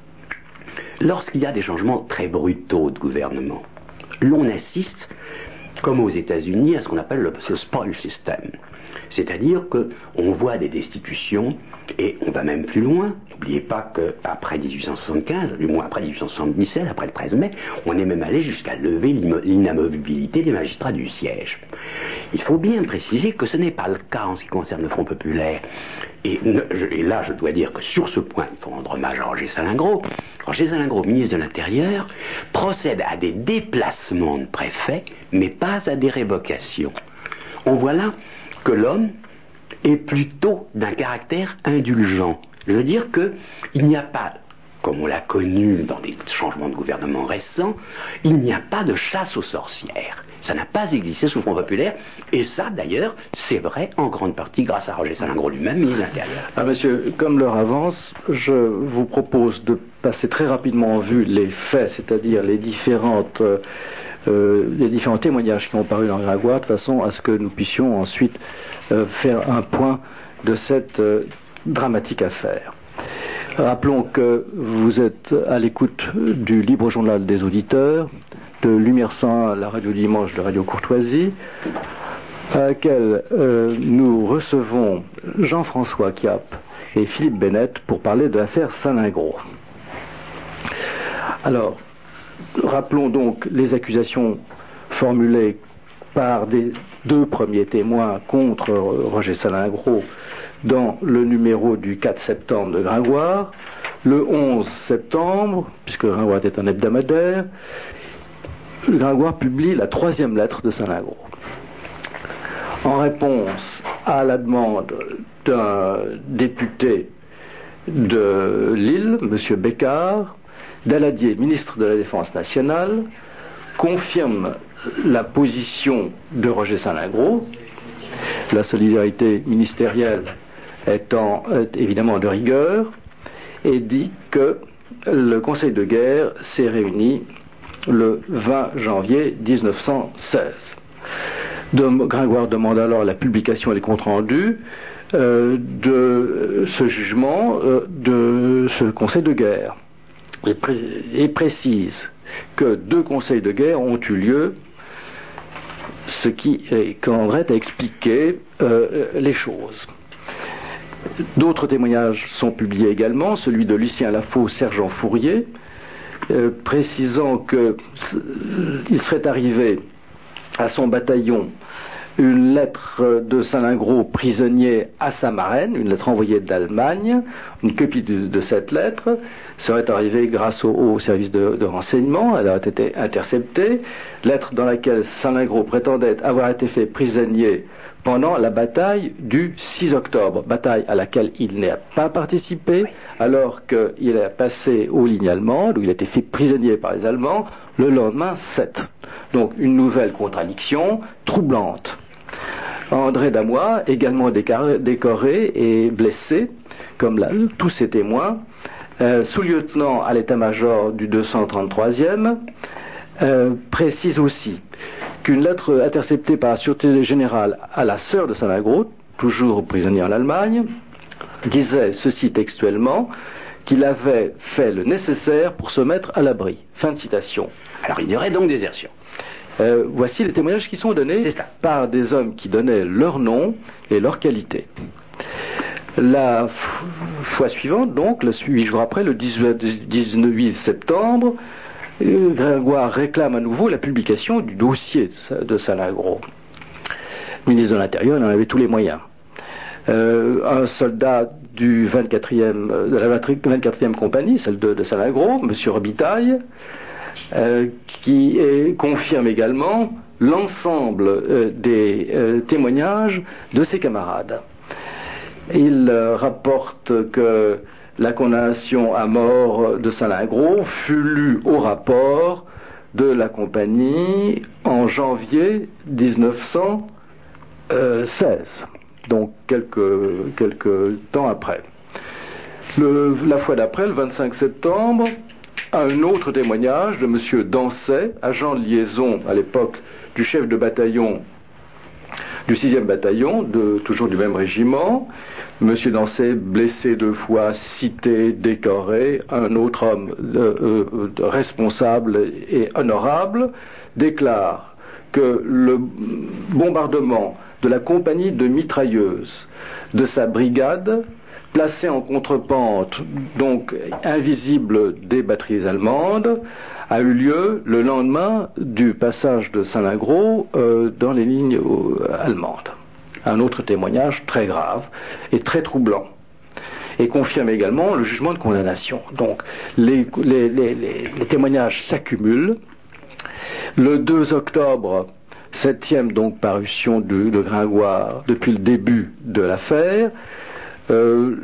C: lorsqu'il y a des changements très brutaux de gouvernement, l'on assiste, comme aux États-Unis, à ce qu'on appelle le, le spoil system. C'est-à-dire qu'on voit des destitutions, et on va même plus loin. N'oubliez pas qu'après dix-huit cent soixante-quinze, du moins après dix-huit cent soixante-dix-sept, après le treize mai, on est même allé jusqu'à lever l'inamovibilité des magistrats du siège. Il faut bien préciser que ce n'est pas le cas en ce qui concerne le Front populaire. Et, et là, je dois dire que sur ce point, il faut rendre hommage à Roger Salingro. Roger Salingro, ministre de l'Intérieur, procède à des déplacements de préfets, mais pas à des révocations. On voit là que l'homme est plutôt d'un caractère indulgent. Je veux dire qu'il n'y a pas comme on l'a connu dans des changements de gouvernement récents, il n'y a pas de chasse aux sorcières. Ça n'a pas existé sous le Front populaire, et ça, d'ailleurs, c'est vrai en grande partie grâce à Roger Salengro lui-même, ministre de l'Intérieur.
B: Ah, monsieur, comme l'heure avance, je vous propose de passer très rapidement en vue les faits, c'est-à-dire les différentes, euh, euh, les différents témoignages qui ont paru dans Gringoire, de façon à ce que nous puissions ensuite euh, faire un point de cette euh, dramatique affaire. Rappelons que vous êtes à l'écoute du Libre Journal des auditeurs, de Lumière cent un, la radio du dimanche de Radio Courtoisie, à laquelle euh, nous recevons Jean-François Chiappe et Philippe Bennett pour parler de l'affaire Salingro. Alors, rappelons donc les accusations formulées par des deux premiers témoins contre Roger Salingro dans le numéro du quatre septembre de Gringoire. Le onze septembre, puisque Gringoire était un hebdomadaire, Gringoire publie la troisième lettre de Salingro. En réponse à la demande d'un député de Lille, M. Bécard, Daladier, ministre de la Défense nationale, confirme la position de Roger Salingro, la solidarité ministérielle étant évidemment de rigueur, et dit que le Conseil de guerre s'est réuni le vingt janvier mille neuf cent seize. De, Gringoire demande alors la publication et les comptes rendus euh, de ce jugement euh, de ce Conseil de guerre et, pré et précise que deux conseils de guerre ont eu lieu, ce qui conduirait à expliquer euh, les choses. D'autres témoignages sont publiés également, celui de Lucien Lafaux, sergent Fourier, euh, précisant qu'il serait arrivé à son bataillon une lettre de Salingro prisonnier à sa marraine, une lettre envoyée d'Allemagne. Une copie de, de cette lettre serait arrivée grâce au, au service de, de renseignement. Elle a été interceptée. Lettre dans laquelle Salingro prétendait avoir été fait prisonnier pendant la bataille du six octobre, bataille à laquelle il n'a pas participé, alors qu'il a passé aux lignes allemandes, où il a été fait prisonnier par les Allemands, le lendemain sept. Donc une nouvelle contradiction troublante. André Damois, également décoré et blessé, comme là, tous ses témoins, euh, sous-lieutenant à l'état-major du deux cent trente-troisième, euh, précise aussi qu'une lettre interceptée par la Sûreté générale à la sœur de Salingro, toujours prisonnier en Allemagne, disait ceci textuellement, qu'il avait fait le nécessaire pour se mettre à l'abri. Fin de citation.
C: Alors il y aurait donc désertion.
B: Euh, voici les témoignages qui sont donnés par des hommes qui donnaient leur nom et leur qualité. La fois suivante, donc, huit jours après, le dix-huit septembre, Gringoire réclame à nouveau la publication du dossier de Salingro. Le ministre de l'Intérieur en avait tous les moyens. Euh, un soldat du vingt-quatrième, de la vingt-quatrième compagnie, celle de, de Salingro, M. Robitaille, euh, qui est, confirme également l'ensemble euh, des euh, témoignages de ses camarades. Il euh, rapporte que la condamnation à mort de Salingro fut lue au rapport de la compagnie en janvier mille neuf cent seize, donc quelques, quelques temps après. Le, la fois d'après, le vingt-cinq septembre, un autre témoignage de M. Dancet, agent de liaison à l'époque du chef de bataillon du sixième bataillon, de, toujours du même régiment. M. Dancet, blessé deux fois, cité, décoré, un autre homme euh, euh, responsable et honorable, déclare que le bombardement de la compagnie de mitrailleuses de sa brigade, placée en contrepente, donc invisible des batteries allemandes, a eu lieu le lendemain du passage de Salingro euh, dans les lignes euh, allemandes. Un autre témoignage très grave et très troublant, et confirme également le jugement de condamnation. Donc les, les, les, les, les témoignages s'accumulent. Le deux octobre, septième donc parution de, de Gringoire depuis le début de l'affaire, euh,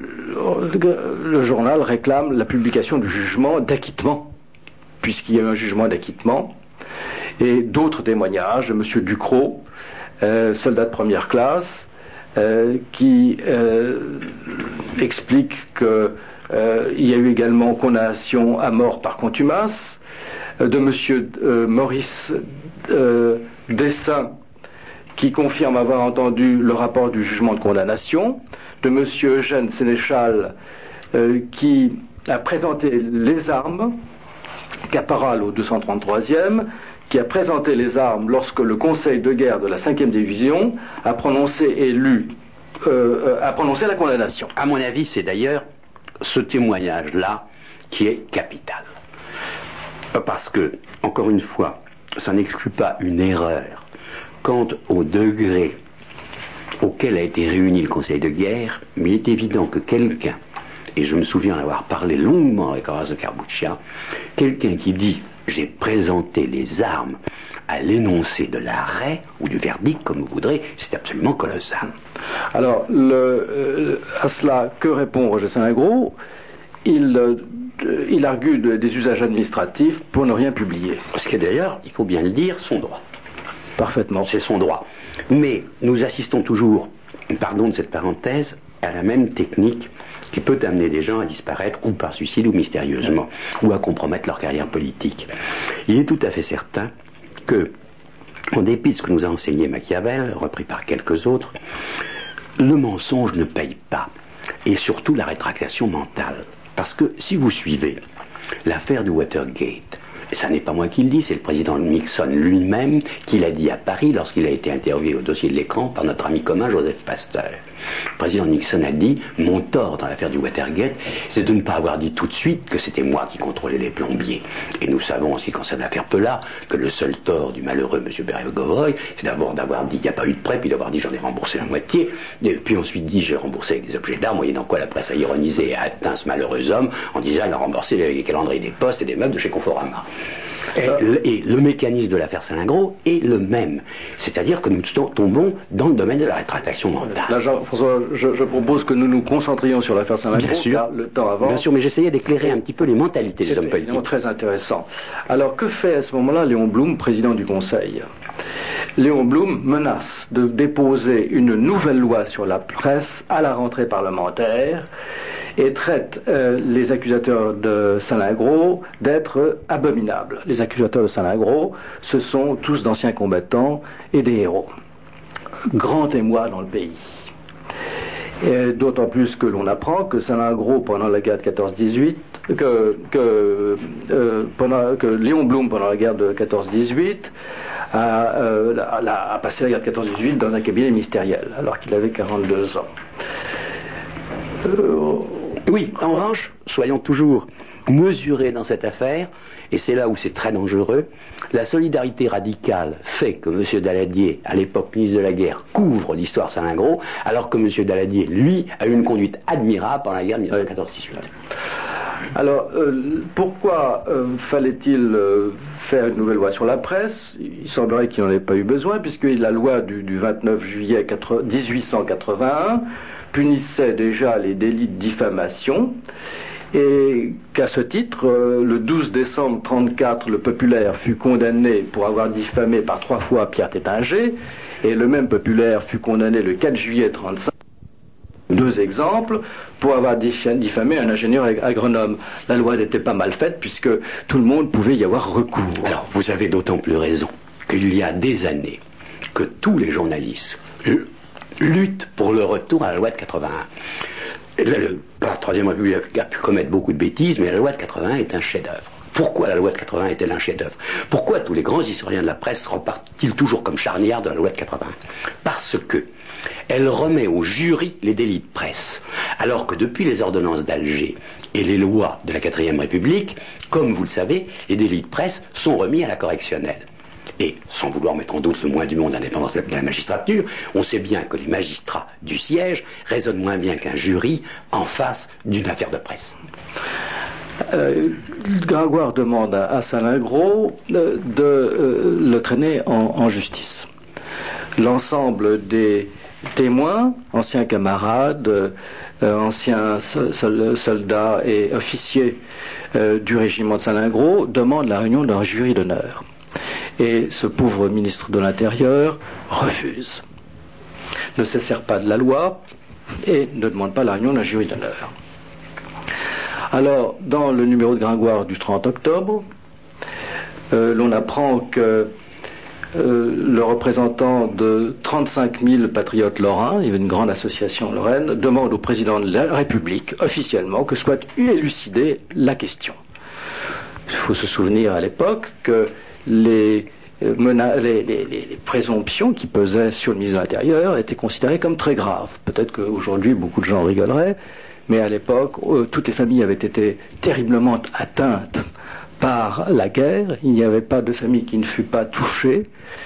B: le journal réclame la publication du jugement d'acquittement, puisqu'il y a eu un jugement d'acquittement, et d'autres témoignages de M. Ducrot, euh, soldat de première classe, euh, qui euh, explique qu'il euh, y a eu également condamnation à mort par contumace, euh, de M. Euh, Maurice euh, Dessin, qui confirme avoir entendu le rapport du jugement de condamnation, de M. Eugène Sénéchal, euh, qui a présenté les armes, caporal au deux cent trente-troisième, qui a présenté les armes lorsque le conseil de guerre de la cinquième division a prononcé et lu, euh, a prononcé la condamnation.
C: À mon avis, c'est d'ailleurs ce témoignage-là qui est capital. Parce que, encore une fois, ça n'exclut pas une erreur quant au degré auquel a été réuni le conseil de guerre, mais il est évident que quelqu'un, et je me souviens d'avoir parlé longuement avec Horace de Carbuccia, quelqu'un qui dit « j'ai présenté les armes à l'énoncé de l'arrêt ou du verdict, comme vous voudrez », c'est absolument colossal.
B: Alors, le, euh, à cela, que répond Roger Salingro? Il, euh, il argue de, des usages administratifs pour ne rien publier.
C: Ce qui est d'ailleurs, il faut bien le dire, son droit.
B: Parfaitement.
C: C'est son droit. Mais nous assistons toujours, pardon de cette parenthèse, à la même technique qui peut amener des gens à disparaître ou par suicide ou mystérieusement, ou à compromettre leur carrière politique. Il est tout à fait certain que, en dépit de ce que nous a enseigné Machiavel, repris par quelques autres, le mensonge ne paye pas, et surtout la rétractation mentale. Parce que si vous suivez l'affaire du Watergate, et ça n'est pas moi qui le dis, c'est le président Nixon lui-même qui l'a dit à Paris lorsqu'il a été interviewé au dossier de l'écran par notre ami commun Joseph Pasteur. Le président Nixon a dit « Mon tort dans l'affaire du Watergate, c'est de ne pas avoir dit tout de suite que c'était moi qui contrôlais les plombiers. » Et nous savons, en ce qui concerne l'affaire Pelat, que le seul tort du malheureux M. Beregovoy, c'est d'abord d'avoir dit « Il n'y a pas eu de prêt », puis d'avoir dit « J'en ai remboursé la moitié », et puis ensuite dit « J'ai remboursé avec des objets d'art », moyennant quoi la presse a ironisé et a atteint ce malheureux homme en disant « Il a remboursé avec des calendriers des postes et des meubles de chez Conforama ». Et le, et le mécanisme de l'affaire Salingro est le même. C'est-à-dire que nous tombons dans le domaine de la rétractation mentale.
B: Là, Jean-François, je, je propose que nous nous concentrions sur l'affaire Salingro,
C: bien sûr,
B: car le temps avance.
C: Bien sûr, mais j'essayais d'éclairer un petit peu les mentalités des hommes politiques.
B: C'est très intéressant. Alors, que fait à ce moment-là Léon Blum, président du Conseil? Léon Blum menace de déposer une nouvelle loi sur la presse à la rentrée parlementaire et traite euh, les accusateurs de Salingro d'être abominables. Les accusateurs de Salingro, ce sont tous d'anciens combattants et des héros. Grand émoi dans le pays. D'autant plus que l'on apprend que Salingro, pendant la guerre de quatorze dix-huit, que, que, euh, pendant, que Léon Blum, pendant la guerre de quatorze dix-huit, a, euh, a, a passé la guerre de quatorze dix-huit dans un cabinet ministériel, alors qu'il avait quarante-deux ans.
C: Euh, oui, en revanche, soyons toujours mesurés dans cette affaire, et c'est là où c'est très dangereux. La solidarité radicale fait que M. Daladier, à l'époque ministre de la guerre, couvre l'histoire Salingro, alors que M. Daladier, lui, a eu une conduite admirable pendant la guerre de mille neuf cent quatorze dix-huit.
B: Alors, euh, pourquoi euh, fallait-il euh, faire une nouvelle loi sur la presse? Il semblerait qu'il n'en ait pas eu besoin, puisque la loi du, du vingt-neuf juillet dix-huit cent quatre-vingt-un punissait déjà les délits de diffamation, et qu'à ce titre, euh, le douze décembre mille neuf cent trente-quatre, le Populaire fut condamné pour avoir diffamé par trois fois Pierre Tétinger, et le même Populaire fut condamné le quatre juillet mille neuf cent trente-cinq, deux exemples, pour avoir diffamé un ingénieur agronome. La loi n'était pas mal faite, puisque tout le monde pouvait y avoir recours.
C: Alors, vous avez d'autant plus raison qu'il y a des années que tous les journalistes luttent pour le retour à la loi de quatre-vingt-un. La Troisième République a pu commettre beaucoup de bêtises, mais la loi de quatre-vingt-un est un chef-d'œuvre. Pourquoi la loi de quatre-vingt-un est-elle un chef-d'œuvre? Pourquoi tous les grands historiens de la presse repartent-ils toujours comme charnières de la loi de quatre-vingt-un? Parce que elle remet au jury les délits de presse, alors que depuis les ordonnances d'Alger et les lois de la Quatrième République, comme vous le savez, les délits de presse sont remis à la correctionnelle. Et, sans vouloir mettre en doute le moins du monde l'indépendance de la magistrature, on sait bien que les magistrats du siège raisonnent moins bien qu'un jury en face d'une affaire de presse.
B: Euh, Gringoire demande à, à Salingro de, de euh, le traîner en, en justice. l'ensemble des témoins, anciens camarades, euh, anciens sol- soldats et officiers euh, du régiment de Salingro, demandent la réunion d'un jury d'honneur. Et ce pauvre ministre de l'Intérieur refuse, ne se sert pas de la loi et ne demande pas la réunion d'un jury d'honneur. Alors, dans le numéro de Gringoire du trente octobre, euh, l'on apprend que euh, le représentant de trente-cinq mille patriotes lorrains, il y avait une grande association lorraine, demande au président de la République, officiellement, que soit élucidée la question. Il faut se souvenir à l'époque que les, euh, mena- les, les, les présomptions qui pesaient sur le ministre de l'Intérieur étaient considérées comme très graves. Peut-être qu'aujourd'hui, beaucoup de gens rigoleraient, mais à l'époque, euh, toutes les familles avaient été terriblement atteintes par la guerre. Il n'y avait pas de famille qui ne fût pas touchée.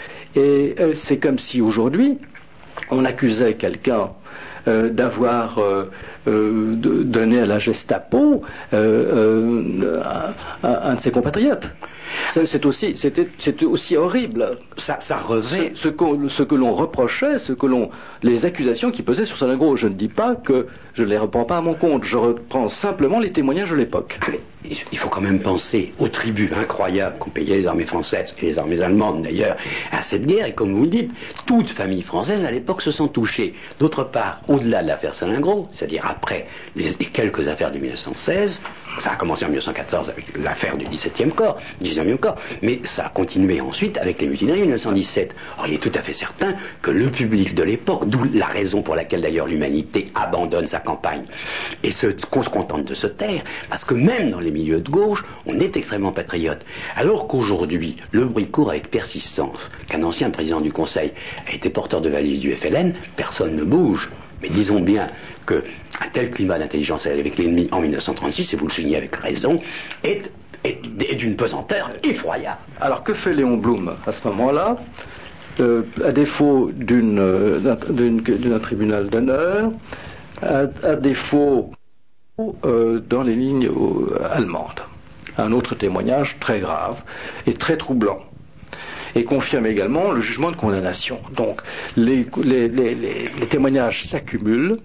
B: Et euh, c'est comme si aujourd'hui, on accusait quelqu'un euh, d'avoir euh, euh, de, donné à la Gestapo euh, euh, un, un, un de ses compatriotes. C'est, c'est, aussi, c'était, c'était aussi horrible.
C: Ça, ça revêt.
B: Ce, ce, qu'on, ce que l'on reprochait, ce que l'on, les accusations qui pesaient sur Salingro. Je ne dis pas que je ne les reprends pas à mon compte. Je reprends simplement les témoignages de l'époque.
C: Il faut quand même penser au tribut incroyable qu'ont payé les armées françaises et les armées allemandes d'ailleurs à cette guerre. Et comme vous le dites, toute famille française à l'époque se sent touchée. D'autre part, au-delà de l'affaire Salingro, c'est-à-dire après les, les quelques affaires de mille neuf cent seize, ça a commencé en mille neuf cent quatorze avec l'affaire du dix-septième corps, dix-neuvième corps, mais ça a continué ensuite avec les mutineries de mille neuf cent dix-sept. Or, il est tout à fait certain que le public de l'époque, d'où la raison pour laquelle d'ailleurs l'humanité abandonne sa campagne et se, qu'on se contente de se taire, parce que même dans les milieux de gauche, on est extrêmement patriote. Alors qu'aujourd'hui, le bruit court avec persistance qu'un ancien président du Conseil a été porteur de valise du F L N, personne ne bouge. Mais disons bien qu'un tel climat d'intelligence avec l'ennemi en mille neuf cent trente-six, et vous le soulignez avec raison, est, est, est d'une pesanteur effroyable.
B: Alors que fait Léon Blum à ce moment-là? euh, À défaut d'une, euh, d'un, d'une, d'un tribunal d'honneur, à, à défaut euh, dans les lignes euh, allemandes. Un autre témoignage très grave et très troublant. Et confirme également le jugement de condamnation. Donc, les, les, les, les, les témoignages s'accumulent.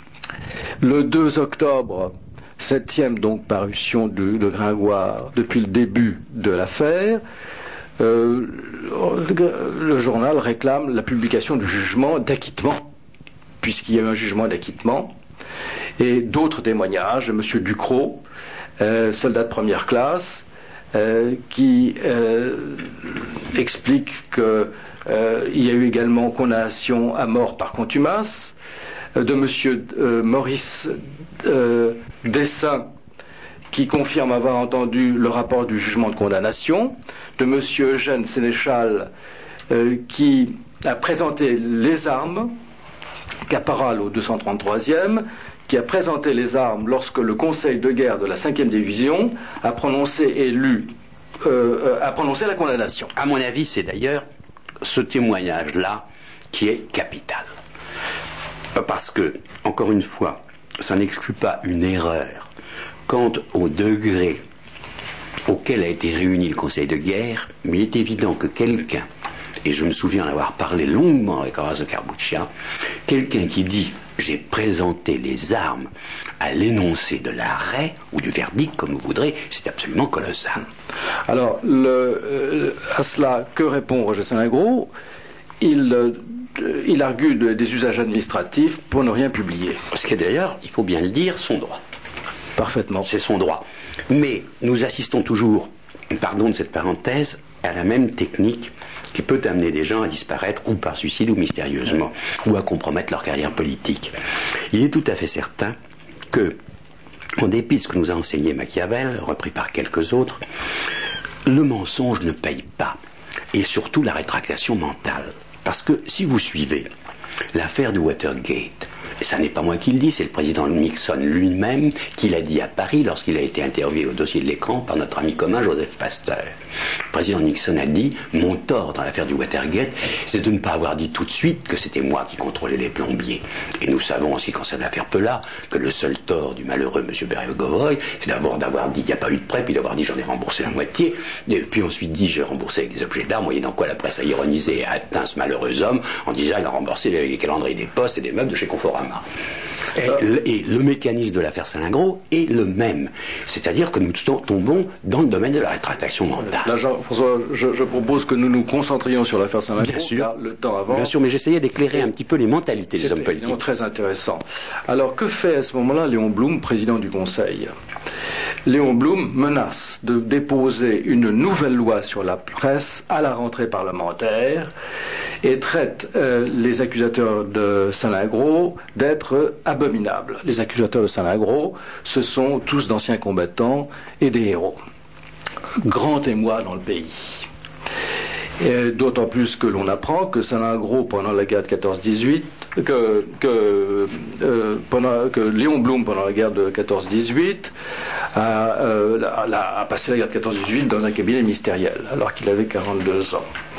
B: Le deux octobre, septième donc parution de, de Gringoire depuis le début de l'affaire, euh, le, le journal réclame la publication du jugement d'acquittement, puisqu'il y a eu un jugement d'acquittement, et d'autres témoignages de M. Ducrot, euh, soldat de première classe, Euh, qui euh, explique qu'il euh, y a eu également condamnation à mort par contumace, euh, de M. Euh, Maurice euh, Dessin, qui confirme avoir entendu le rapport du jugement de condamnation, de M. Eugène Sénéchal, euh, qui a présenté les armes, caporal au deux cent trente-troisième, qui a présenté les armes lorsque le conseil de guerre de la cinquième division a prononcé et lu, euh, a prononcé la condamnation.
C: À mon avis, c'est d'ailleurs ce témoignage-là qui est capital. Parce que, encore une fois, ça n'exclut pas une erreur quant au degré auquel a été réuni le conseil de guerre, mais il est évident que quelqu'un, et je me souviens en avoir parlé longuement avec Horace Carbuccia, quelqu'un qui dit « j'ai présenté les armes à l'énoncé de l'arrêt ou du verdict, comme vous voudrez », c'est absolument colossal.
B: Alors, le, euh, à cela, que répond Roger Salingro? Il, euh, il argue de, des usages administratifs pour ne rien publier.
C: Ce qui est d'ailleurs, il faut bien le dire, son droit.
B: Parfaitement.
C: C'est son droit. Mais nous assistons toujours, pardon de cette parenthèse, à la même technique qui peut amener des gens à disparaître ou par suicide ou mystérieusement, ou à compromettre leur carrière politique. Il est tout à fait certain que, en dépit de ce que nous a enseigné Machiavel, repris par quelques autres, le mensonge ne paye pas, et surtout la rétractation mentale. Parce que si vous suivez l'affaire du Watergate, Et ça n'est pas moi qui le dis, c'est le président Nixon lui-même qui l'a dit à Paris lorsqu'il a été interviewé au dossier de l'écran par notre ami commun Joseph Pasteur. Le président Nixon a dit « Mon tort dans l'affaire du Watergate, c'est de ne pas avoir dit tout de suite que c'était moi qui contrôlais les plombiers. » Et nous savons aussi, quand c'est l'affaire Pelat, que le seul tort du malheureux M. Beregovoy, c'est d'abord d'avoir dit « Il n'y a pas eu de prêt », puis d'avoir dit « J'en ai remboursé la moitié », et puis ensuite dit « J'ai remboursé avec des objets d'art », moyennant quoi la presse a ironisé et a atteint ce malheureux homme en disant « Il a remboursé les calendriers des postes et des meubles de chez Conforama ». Et, euh, et le mécanisme de l'affaire Salingro est le même. C'est-à-dire que nous tombons dans le domaine de la rétractation mentale.
B: Là, Jean-François, je, je propose que nous nous concentrions sur l'affaire Salingro, bien sûr, car le temps avance.
C: Bien sûr, mais j'essayais d'éclairer un petit peu les mentalités des hommes politiques.
B: C'est très intéressant. Alors, que fait à ce moment-là Léon Blum, président du Conseil ? Léon Blum menace de déposer une nouvelle loi sur la presse à la rentrée parlementaire et traite euh, les accusateurs de Salingro d'être abominables. Les accusateurs de Salingro, ce sont tous d'anciens combattants et des héros. Grand émoi dans le pays. Et d'autant plus que l'on apprend que Salingro, pendant la guerre de quatorze dix-huit, que, que, euh, pendant, que Léon Blum, pendant la guerre de quatorze dix-huit, a, euh, a, a passé la guerre de quatorze dix-huit dans un cabinet ministériel, alors qu'il avait quarante-deux ans.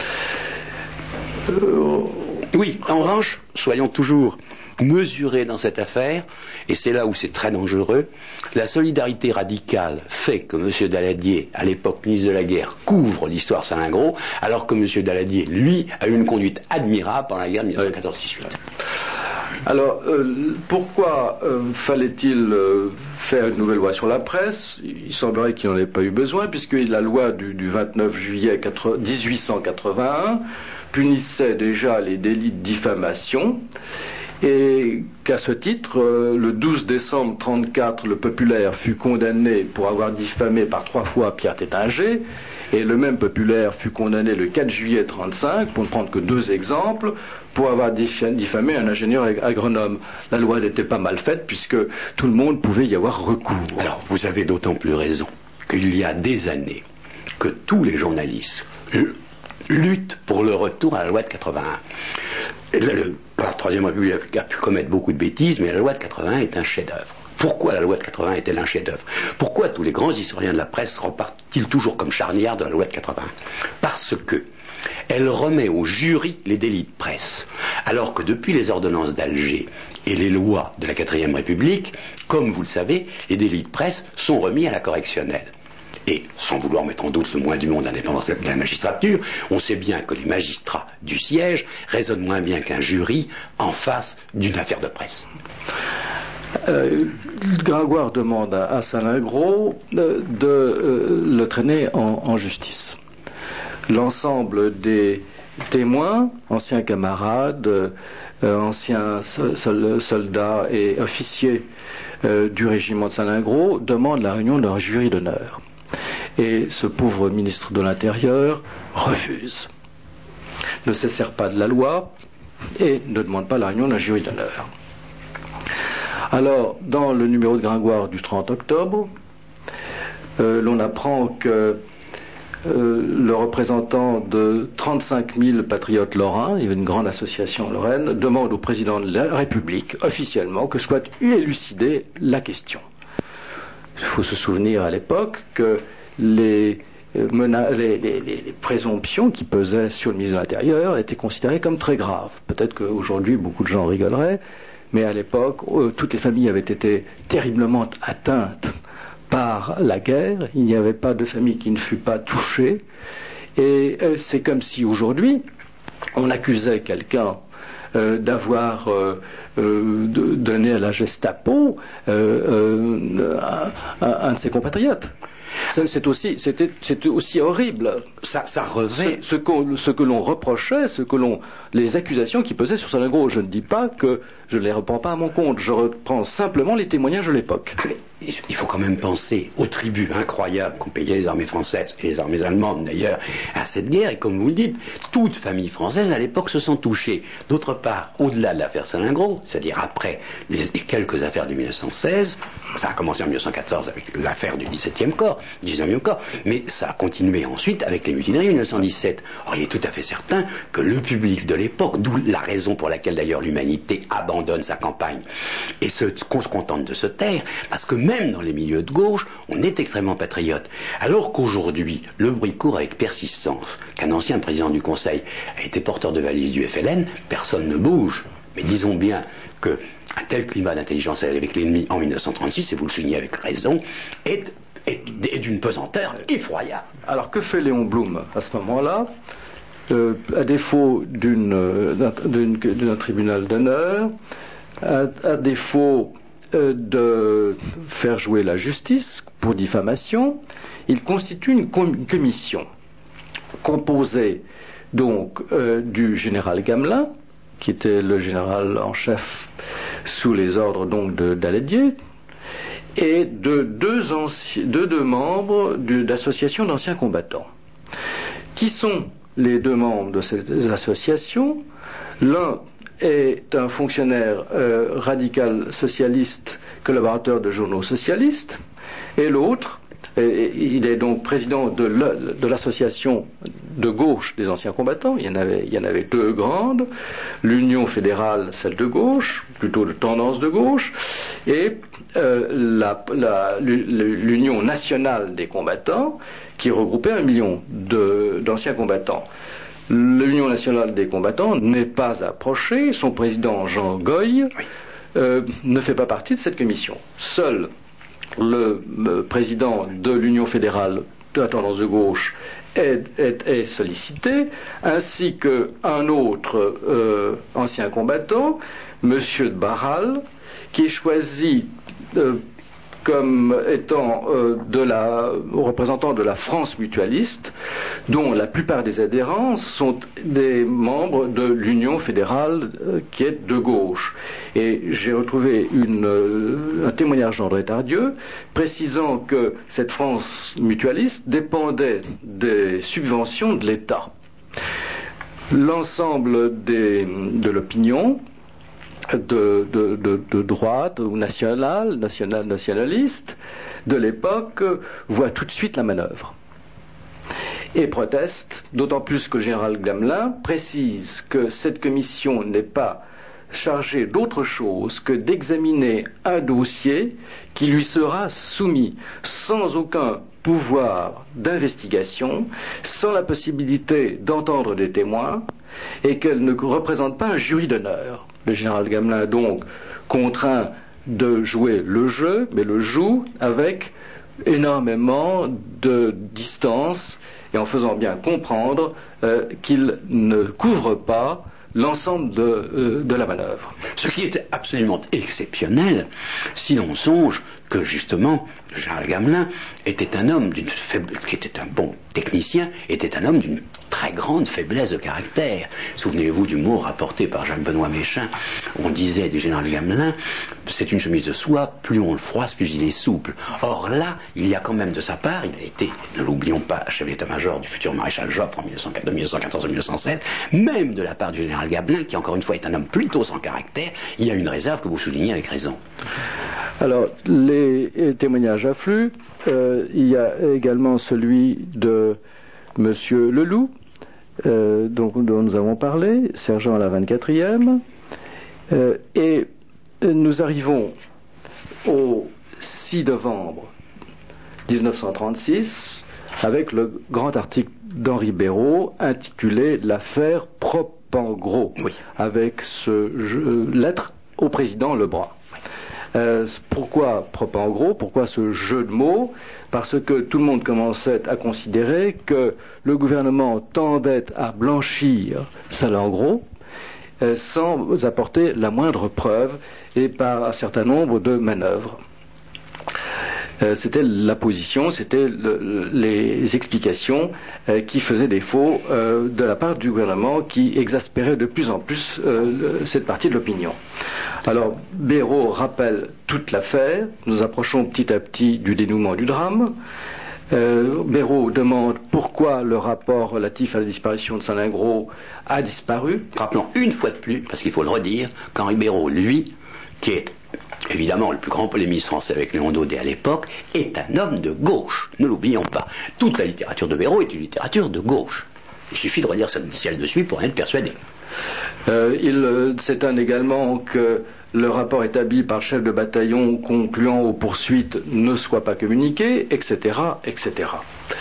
C: Euh... Oui, en revanche, soyons toujours mesurés dans cette affaire, et c'est là où c'est très dangereux. La solidarité radicale fait que M. Daladier, à l'époque ministre de la Guerre, couvre l'histoire Salingro, alors que M. Daladier, lui, a eu une conduite admirable pendant la guerre de dix-neuf cent quatorze dix-huit.
B: Alors, euh, pourquoi euh, fallait-il euh, faire une nouvelle loi sur la presse ? Il semblerait qu'il n'y en ait pas eu besoin, puisque la loi du, du vingt-neuf juillet dix-huit cent quatre-vingt-un punissait déjà les délits de diffamation, et qu'à ce titre, euh, le douze décembre trente-quatre, le Populaire fut condamné pour avoir diffamé par trois fois Pierre Tétinger, et le même Populaire fut condamné le quatre juillet trente-cinq, pour ne prendre que deux exemples, pour avoir diffamé un ingénieur agronome. La loi n'était pas mal faite, puisque tout le monde pouvait y avoir recours.
C: Alors, vous avez d'autant plus raison qu'il y a des années que tous les journalistes luttent pour le retour à la loi de quatre-vingt-un. Le, le, la Troisième République a pu commettre beaucoup de bêtises, mais la loi de quatre-vingt-un est un chef-d'œuvre. Pourquoi la loi de quatre-vingt-un est-elle un chef-d'œuvre ? Pourquoi tous les grands historiens de la presse repartent-ils toujours comme charnières de la loi de quatre-vingt-un ? Parce que elle remet au jury les délits de presse, alors que depuis les ordonnances d'Alger et les lois de la Quatrième République, comme vous le savez, les délits de presse sont remis à la correctionnelle. Et, sans vouloir mettre en doute le moins du monde l'indépendance de la magistrature, on sait bien que les magistrats du siège raisonnent moins bien qu'un jury en face d'une affaire de presse.
B: Euh, Gringoire demande à, à Salingro de, de euh, le traîner en, en justice. L'ensemble des témoins, anciens camarades, euh, anciens sol, soldats et officiers euh, du régiment de Salingro demandent la réunion d'un jury d'honneur. Et ce pauvre ministre de l'Intérieur refuse, ne se sert pas de la loi et ne demande pas la réunion d'un jury d'honneur. Alors, dans le numéro de Gringoire du trente octobre, euh, l'on apprend que euh, le représentant de trente-cinq mille patriotes lorrains, il y avait une grande association en Lorraine, demande au président de la République, officiellement, que soit élucidée la question. Il faut se souvenir à l'époque que les, euh, mena- les, les, les, les présomptions qui pesaient sur le ministre de l'Intérieur étaient considérées comme très graves. Peut-être qu'aujourd'hui, beaucoup de gens rigoleraient, mais à l'époque, euh, toutes les familles avaient été terriblement atteintes par la guerre. Il n'y avait pas de famille qui ne fût pas touchée. Et euh, c'est comme si aujourd'hui, on accusait quelqu'un euh, d'avoir euh, euh, de, donné à la Gestapo euh, euh, un, un de ses compatriotes. C'est aussi, c'était, c'était aussi horrible.
C: Ça, ça revêt.
B: Ce, ce, qu'on, ce que l'on reprochait, ce que l'on, les accusations qui pesaient sur Salingro. Je ne dis pas que je ne les reprends pas à mon compte. Je reprends simplement les témoignages de l'époque.
C: Ah, mais il faut quand même penser aux tribus incroyables qu'ont payé les armées françaises et les armées allemandes d'ailleurs à cette guerre. Et comme vous le dites, toute famille française à l'époque se sent touchée. D'autre part, au-delà de l'affaire Salingro, c'est-à-dire après les quelques affaires de mille neuf cent seize, Ça a commencé en mille neuf cent quatorze avec l'affaire du dix-septième corps, dix-neuvième corps, mais ça a continué ensuite avec les mutineries de mille neuf cent dix-sept. Or, il est tout à fait certain que le public de l'époque, d'où la raison pour laquelle d'ailleurs l'humanité abandonne sa campagne et se, qu'on se contente de se taire, parce que même dans les milieux de gauche, on est extrêmement patriote. Alors qu'aujourd'hui, le bruit court avec persistance qu'un ancien président du Conseil a été porteur de valise du F L N, personne ne bouge. Mais disons bien que un tel climat d'intelligence avec l'ennemi en mille neuf cent trente-six, et vous le soulignez avec raison, est, est, est d'une pesanteur effroyable.
B: Alors que fait Léon Blum à ce moment-là? euh, À défaut d'une, d'un, d'une, d'un tribunal d'honneur, à, à défaut euh, de faire jouer la justice pour diffamation, il constitue une, com- une commission composée donc euh, du général Gamelin, qui était le général en chef sous les ordres donc de Daladier, et de deux, anci- de deux membres de, d'associations d'anciens combattants. Qui sont les deux membres de ces associations? L'un est un fonctionnaire euh, radical socialiste, collaborateur de journaux socialistes, et l'autre, et il est donc président de, le, de l'association de gauche des anciens combattants. Il y en avait, il y en avait deux grandes, l'Union fédérale, celle de gauche, plutôt de tendance de gauche, et euh, la, la, l'Union nationale des combattants, qui regroupait un million de, d'anciens combattants. L'Union nationale des combattants n'est pas approchée, son président Jean Goy euh, ne fait pas partie de cette commission. Seul le euh, président de l'Union fédérale de la tendance de gauche est, est, est sollicité, ainsi qu'un autre euh, ancien combattant, Monsieur de Barral, qui est choisi euh, comme étant euh, de la, représentant de la France mutualiste, dont la plupart des adhérents sont des membres de l'Union fédérale euh, qui est de gauche. Et j'ai retrouvé une, euh, un témoignage d'André Tardieu précisant que cette France mutualiste dépendait des subventions de l'État. L'ensemble des, de l'opinion De, de, de, de droite ou nationale, national, nationaliste de l'époque voit tout de suite la manœuvre et proteste, d'autant plus que le général Gamelin précise que cette commission n'est pas chargée d'autre chose que d'examiner un dossier qui lui sera soumis sans aucun pouvoir d'investigation, sans la possibilité d'entendre des témoins, et qu'elle ne représente pas un jury d'honneur. Le général Gamelin est donc contraint de jouer le jeu, mais le joue avec énormément de distance et en faisant bien comprendre euh, qu'il ne couvre pas l'ensemble de, euh, de la manœuvre.
C: Ce qui était absolument exceptionnel, si l'on songe que justement Charles Gamelin était un homme d'une faiblesse, qui était un bon technicien, était un homme d'une très grande faiblesse de caractère. Souvenez-vous du mot rapporté par Jacques-Benoît Méchain. On disait du général Gamelin, c'est une chemise de soie, plus on le froisse, plus il est souple. Or là, il y a quand même de sa part, il a été, ne l'oublions pas, chef d'état-major du futur maréchal Joffre en mille neuf cent quatorze à mille neuf cent seize, même de la part du général Gamelin, qui encore une fois est un homme plutôt sans caractère, il y a une réserve que vous soulignez avec raison.
B: Alors, les témoignages affluent. Euh, il y a également celui de Monsieur Leloup, euh, dont, dont nous avons parlé, sergent à la vingt-quatrième. Euh, et nous arrivons au six novembre dix-neuf cent trente-six avec le grand article d'Henri Béraud intitulé « L'affaire Propangros », oui, avec ce jeu, lettre au président Lebrun. Euh, pourquoi Propangros? Pourquoi ce jeu de mots? Parce que tout le monde commençait à considérer que le gouvernement tendait à blanchir Salengros euh, sans apporter la moindre preuve et par un certain nombre de manœuvres. Euh, c'était la position, c'était le, les explications euh, qui faisaient défaut euh, de la part du gouvernement, qui exaspérait de plus en plus euh, cette partie de l'opinion. Alors, Béraud rappelle toute l'affaire, nous approchons petit à petit du dénouement du drame. Euh, Béraud demande pourquoi le rapport relatif à la disparition de Salengros a disparu.
C: Rappelons une fois de plus, parce qu'il faut le redire, qu'Henri Béraud, lui, qui est évidemment, le plus grand polémiste français avec Léon Daudet à l'époque, est un homme de gauche. Ne l'oublions pas. Toute la littérature de Béraud est une littérature de gauche. Il suffit de relire son initiale dessus pour en être persuadé.
B: Euh, il s'étonne également que le rapport établi par le chef de bataillon concluant aux poursuites ne soit pas communiqué, et cetera, et cetera.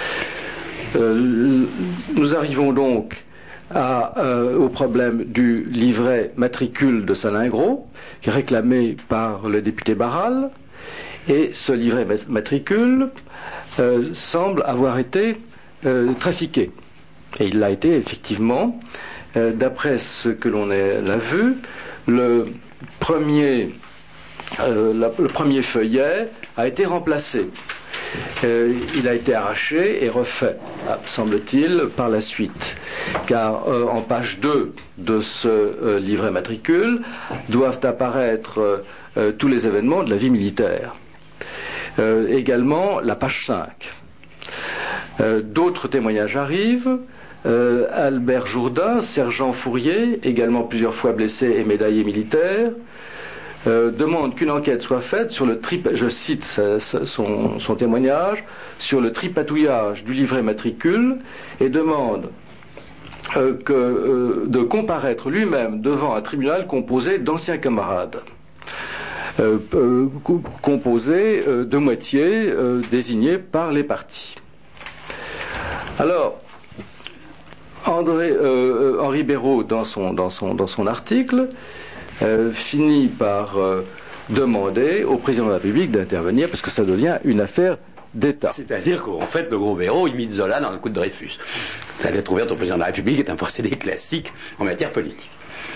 B: Euh, nous arrivons donc à, euh, au problème du livret matricule de Salingro, qui est réclamé par le député Barral, et ce livret matricule euh, semble avoir été euh, trafiqué. Et il l'a été effectivement. Euh, d'après ce que l'on a vu, le premier, euh, la, le premier feuillet a été remplacé. Euh, il a été arraché et refait, semble-t-il, par la suite. Car euh, en page deux de ce euh, livret matricule doivent apparaître euh, tous les événements de la vie militaire. Euh, également la page cinq. Euh, d'autres témoignages arrivent. Euh, Albert Jourdain, sergent Fourier, également plusieurs fois blessé et médaillé militaire, euh, demande qu'une enquête soit faite sur le trip, je cite sa, sa, son, son témoignage, sur le tripatouillage du livret matricule et demande euh, que, euh, de comparaître lui-même devant un tribunal composé d'anciens camarades. Euh, euh, composé euh, de moitié euh, désignés par les partis. Alors, André, euh, Henri Béraud, dans son, dans son, dans son article, euh, finit par euh, demander au président de la République d'intervenir parce que ça devient une affaire d'État.
C: C'est-à-dire qu'en fait, le gros Béraud imite Zola dans le coup de Dreyfus. Ça lettre ouverte au président de la République est un procédé classique en matière politique.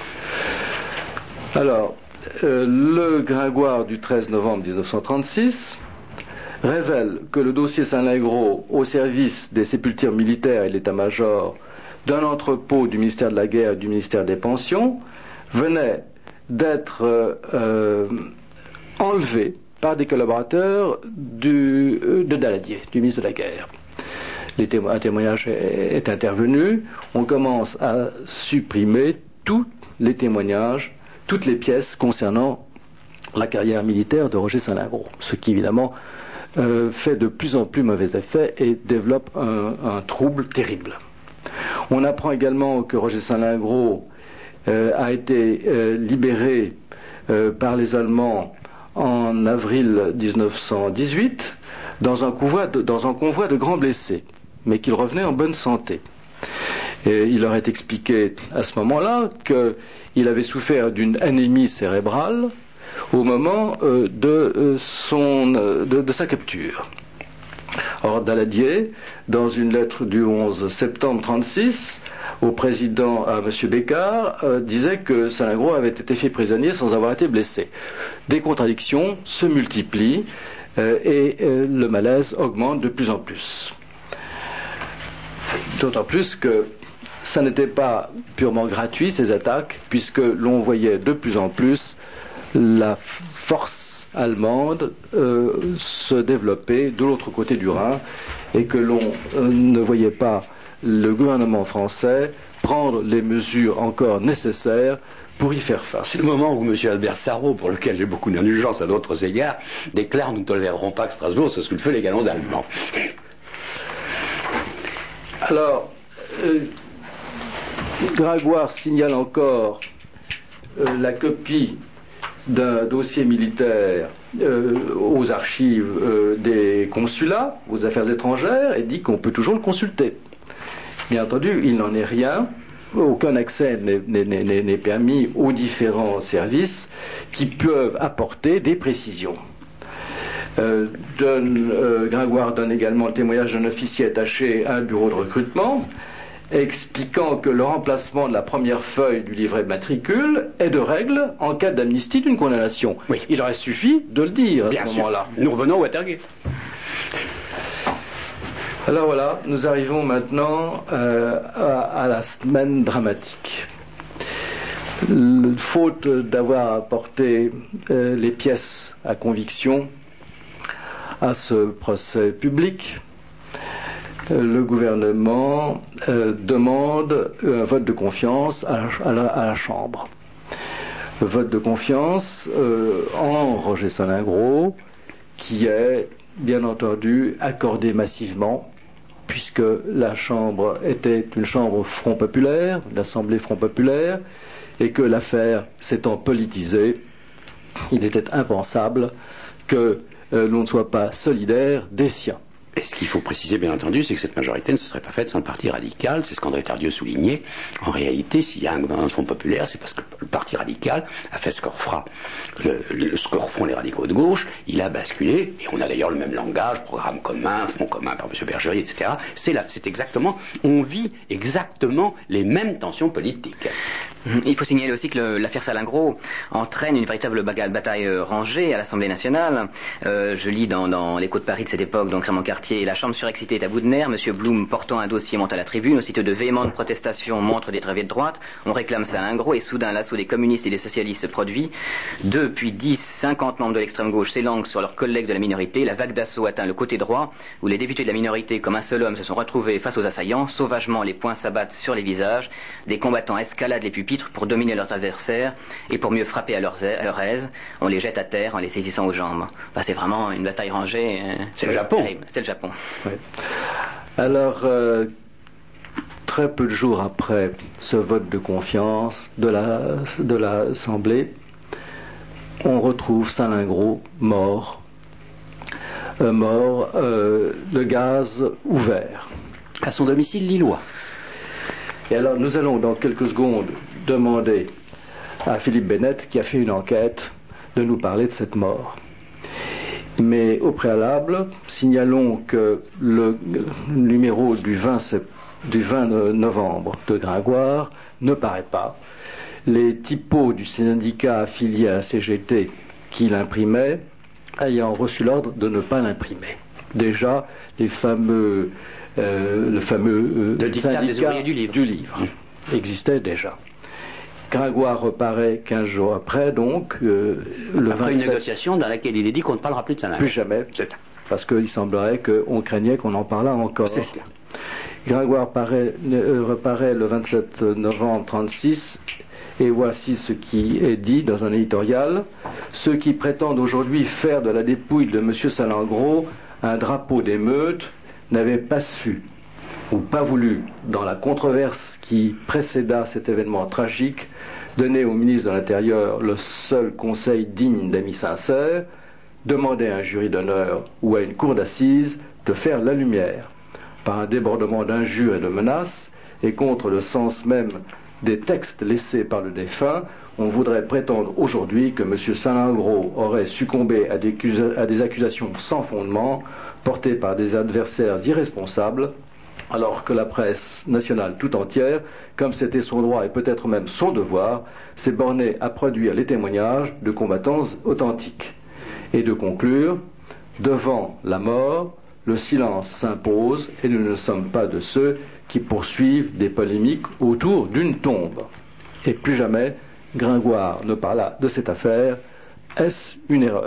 B: Alors, euh, le Gringoire du treize novembre mille neuf cent trente-six révèle que le dossier Salingro au service des sépultures militaires et de l'état-major d'un entrepôt du ministère de la Guerre et du ministère des Pensions venait d'être euh, euh, enlevé par des collaborateurs du, euh, de Daladier, du ministre de la Guerre. Les témo- un témoignage est, est intervenu, on commence à supprimer tous les témoignages, toutes les pièces concernant la carrière militaire de Roger Salingro, ce qui évidemment euh, fait de plus en plus mauvais effet et développe un, un trouble terrible. On apprend également que Roger Salingro euh, a été euh, libéré euh, par les Allemands en avril dix-neuf cent dix-huit dans un convoi de, dans un convoi de grands blessés, mais qu'il revenait en bonne santé. Et il leur est expliqué à ce moment-là qu'il avait souffert d'une anémie cérébrale au moment euh, de, euh, son, euh, de, de sa capture. Or, Daladier, dans une lettre du onze septembre trente-six, au président, à M. Bécard, euh, disait que Salingro avait été fait prisonnier sans avoir été blessé. Des contradictions se multiplient euh, et euh, le malaise augmente de plus en plus. D'autant plus que ça n'était pas purement gratuit, ces attaques, puisque l'on voyait de plus en plus la force allemande euh, se développer de l'autre côté du Rhin et que l'on euh, ne voyait pas le gouvernement français prendre les mesures encore nécessaires pour y faire face.
C: C'est le moment où M. Albert Sarrault, pour lequel j'ai beaucoup d'indulgence à d'autres égards, déclare « Nous ne tolérerons pas que Strasbourg se sculpte les galons allemands ».
B: Alors, euh, Gringoire signale encore euh, la copie d'un dossier militaire euh, aux archives euh, des consulats, aux affaires étrangères, et dit qu'on peut toujours le consulter. Bien entendu, il n'en est rien, aucun accès n'est, n'est, n'est, n'est permis aux différents services qui peuvent apporter des précisions. Euh, donne, euh, Gringoire donne également le témoignage d'un officier attaché à un bureau de recrutement, expliquant que le remplacement de la première feuille du livret de matricule est de règle en cas d'amnistie d'une condamnation.
C: Oui.
B: Il aurait suffi de le dire à
C: Bien
B: ce
C: sûr.
B: moment-là.
C: Nous revenons au Watergate.
B: Alors voilà, nous arrivons maintenant euh, à, à la semaine dramatique. Le, faute d'avoir apporté euh, les pièces à conviction à ce procès public, euh, le gouvernement euh, demande un vote de confiance à la, à la, à la Chambre. vote de confiance euh, en Roger Salingro, qui est bien entendu accordé massivement, puisque la Chambre était une Chambre Front Populaire, l'Assemblée Front Populaire, et que l'affaire s'étant politisée, il était impensable que euh, l'on ne soit pas solidaire des siens.
C: Et ce qu'il faut préciser, bien entendu, c'est que cette majorité ne se serait pas faite sans le Parti radical. C'est ce qu'André Tardieu soulignait. En réalité, s'il y a un gouvernement de Front populaire, c'est parce que le Parti radical a fait ce que fera le, le, ce que feront les radicaux de gauche. Il a basculé, et on a d'ailleurs le même langage, programme commun, front commun par M. Bergerie, et cetera. C'est là, c'est exactement, on vit exactement les mêmes tensions politiques.
D: Il faut signaler aussi que le, l'affaire Salingro entraîne une véritable bataille rangée à l'Assemblée nationale. Euh, je lis dans, dans l'Écho de Paris de cette époque, donc Raymond Cartier, la Chambre surexcitée est à bout de nerfs. Monsieur Blum, portant un dossier, monte à la tribune. Aussitôt de véhémentes protestations montrent des travées de droite. On réclame Salingro et soudain l'assaut des communistes et des socialistes se produit. Deux, puis dix, cinquante membres de l'extrême gauche s'élancent sur leurs collègues de la minorité. La vague d'assaut atteint le côté droit, où les députés de la minorité, comme un seul homme, se sont retrouvés face aux assaillants. Sauvagement, les poings s'abattent sur les visages. Des combattants escaladent les pupitres pour dominer leurs adversaires et pour mieux frapper à leur, à leur aise. On les jette à terre en les saisissant aux jambes. Enfin, c'est vraiment une bataille rangée. Euh,
C: c'est le Japon.
D: Terrible. C'est le Japon.
B: Oui. Alors, euh, très peu de jours après ce vote de confiance de, la, de l'Assemblée, on retrouve Salingro mort, euh, mort euh, de gaz ouvert.
C: À son domicile lillois.
B: Et alors, nous allons dans quelques secondes demander à Philippe Bennett, qui a fait une enquête, de nous parler de cette mort. Mais au préalable, signalons que le numéro du vingt, du vingt novembre de Gringoire ne paraît pas. Les typos du syndicat affilié à la C G T qui l'imprimaient ayant reçu l'ordre de ne pas l'imprimer. Déjà, les fameux, euh, le fameux euh,
C: syndicat des ouvriers du livre,
B: du livre mmh. existait déjà. Gringoire reparaît quinze jours après, donc euh, le
C: après
B: vingt-sept...
C: une négociation dans laquelle il est dit qu'on ne parlera plus de Salingro.
B: Plus jamais,
C: c'est
B: parce qu'il semblerait qu'on craignait qu'on en parlât encore.
C: C'est cela.
B: Gringoire paraît, euh, reparaît le vingt-sept novembre trente-six, et voici ce qui est dit dans un éditorial. Ceux qui prétendent aujourd'hui faire de la dépouille de M. Salingro un drapeau d'émeute n'avaient pas su ou pas voulu, dans la controverse qui précéda cet événement tragique, donner au ministre de l'Intérieur le seul conseil digne d'amis sincères, demander à un jury d'honneur ou à une cour d'assises de faire la lumière. Par un débordement d'injures et de menaces, et contre le sens même des textes laissés par le défunt, on voudrait prétendre aujourd'hui que M. Salingro aurait succombé à des, à des accusations sans fondement, portées par des adversaires irresponsables, alors que la presse nationale tout entière, comme c'était son droit et peut-être même son devoir, s'est bornée à produire les témoignages de combattants authentiques. Et de conclure, devant la mort, le silence s'impose et nous ne sommes pas de ceux qui poursuivent des polémiques autour d'une tombe. Et plus jamais, Gringoire ne parla de cette affaire. Est-ce une erreur ?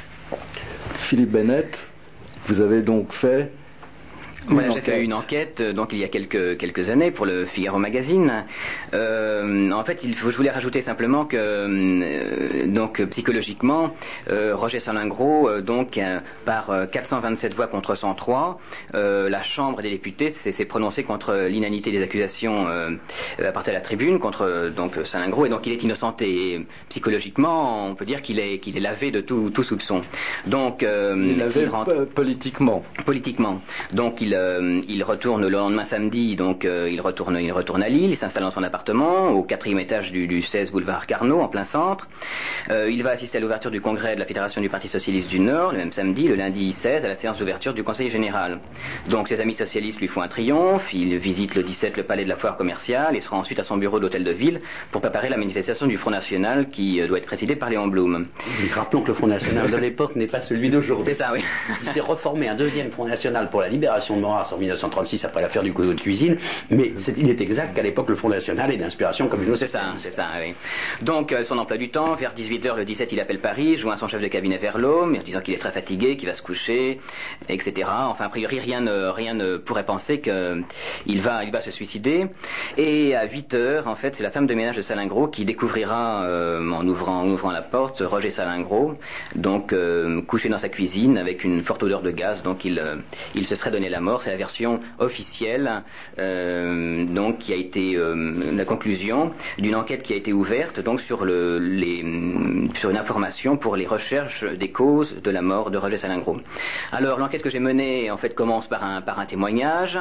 B: Philippe Bennett, vous avez donc fait...
D: Voilà, j'ai fait une enquête, donc il y a quelques quelques années pour le Figaro Magazine. Euh, en fait, il faut, je voulais rajouter simplement que euh, donc psychologiquement, euh, Roger Salingro, euh, donc euh, par euh, quatre cent vingt-sept voix contre cent trois, euh, la Chambre des députés s'est, s'est prononcée contre l'inanité des accusations euh, apportées à la tribune contre euh, donc Salingro, et donc il est innocenté. Et psychologiquement, on peut dire qu'il est qu'il est lavé de tout tout soupçon. Donc euh,
B: il est lavé rentre... politiquement.
D: Politiquement. Donc il Euh, il retourne le lendemain samedi, donc euh, il retourne, il retourne à Lille, il s'installe dans son appartement au quatrième étage du, du seize boulevard Carnot, en plein centre. Euh, il va assister à l'ouverture du congrès de la Fédération du Parti Socialiste du Nord, le même samedi, le lundi seize, à la séance d'ouverture du Conseil Général. Donc ses amis socialistes lui font un triomphe, il visite le dix-sept le palais de la foire commerciale et se rend ensuite à son bureau d'hôtel de ville pour préparer la manifestation du Front National qui euh, doit être présidée par Léon Blum.
C: Rappelons que le Front National de l'époque n'est pas celui d'aujourd'hui.
D: C'est ça, oui.
C: Il s'est reformé un deuxième Front National pour la libération Montmorency en mille neuf cent trente-six après l'affaire du couteau de cuisine, mais c'est, il est exact qu'à l'époque le Front National est d'inspiration communiste.
D: C'est ça, c'est ça, oui. Donc euh, son emploi du temps, vers dix-huit heures le dix-sept il appelle Paris, joint son chef de cabinet vers l'homme, en disant qu'il est très fatigué, qu'il va se coucher, et cetera. Enfin, a priori, rien ne, rien ne pourrait penser qu'il va, il va se suicider. Et à huit heures, en fait, c'est la femme de ménage de Salingro qui découvrira, euh, en ouvrant, en ouvrant la porte, Roger Salingro, donc euh, couché dans sa cuisine avec une forte odeur de gaz, donc il, euh, il se serait donné la mort. C'est la version officielle, euh, donc qui a été euh, la conclusion d'une enquête qui a été ouverte, donc sur le, les, sur une information pour les recherches des causes de la mort de Roger Salingro. Alors l'enquête que j'ai menée, en fait, commence par un, par un témoignage,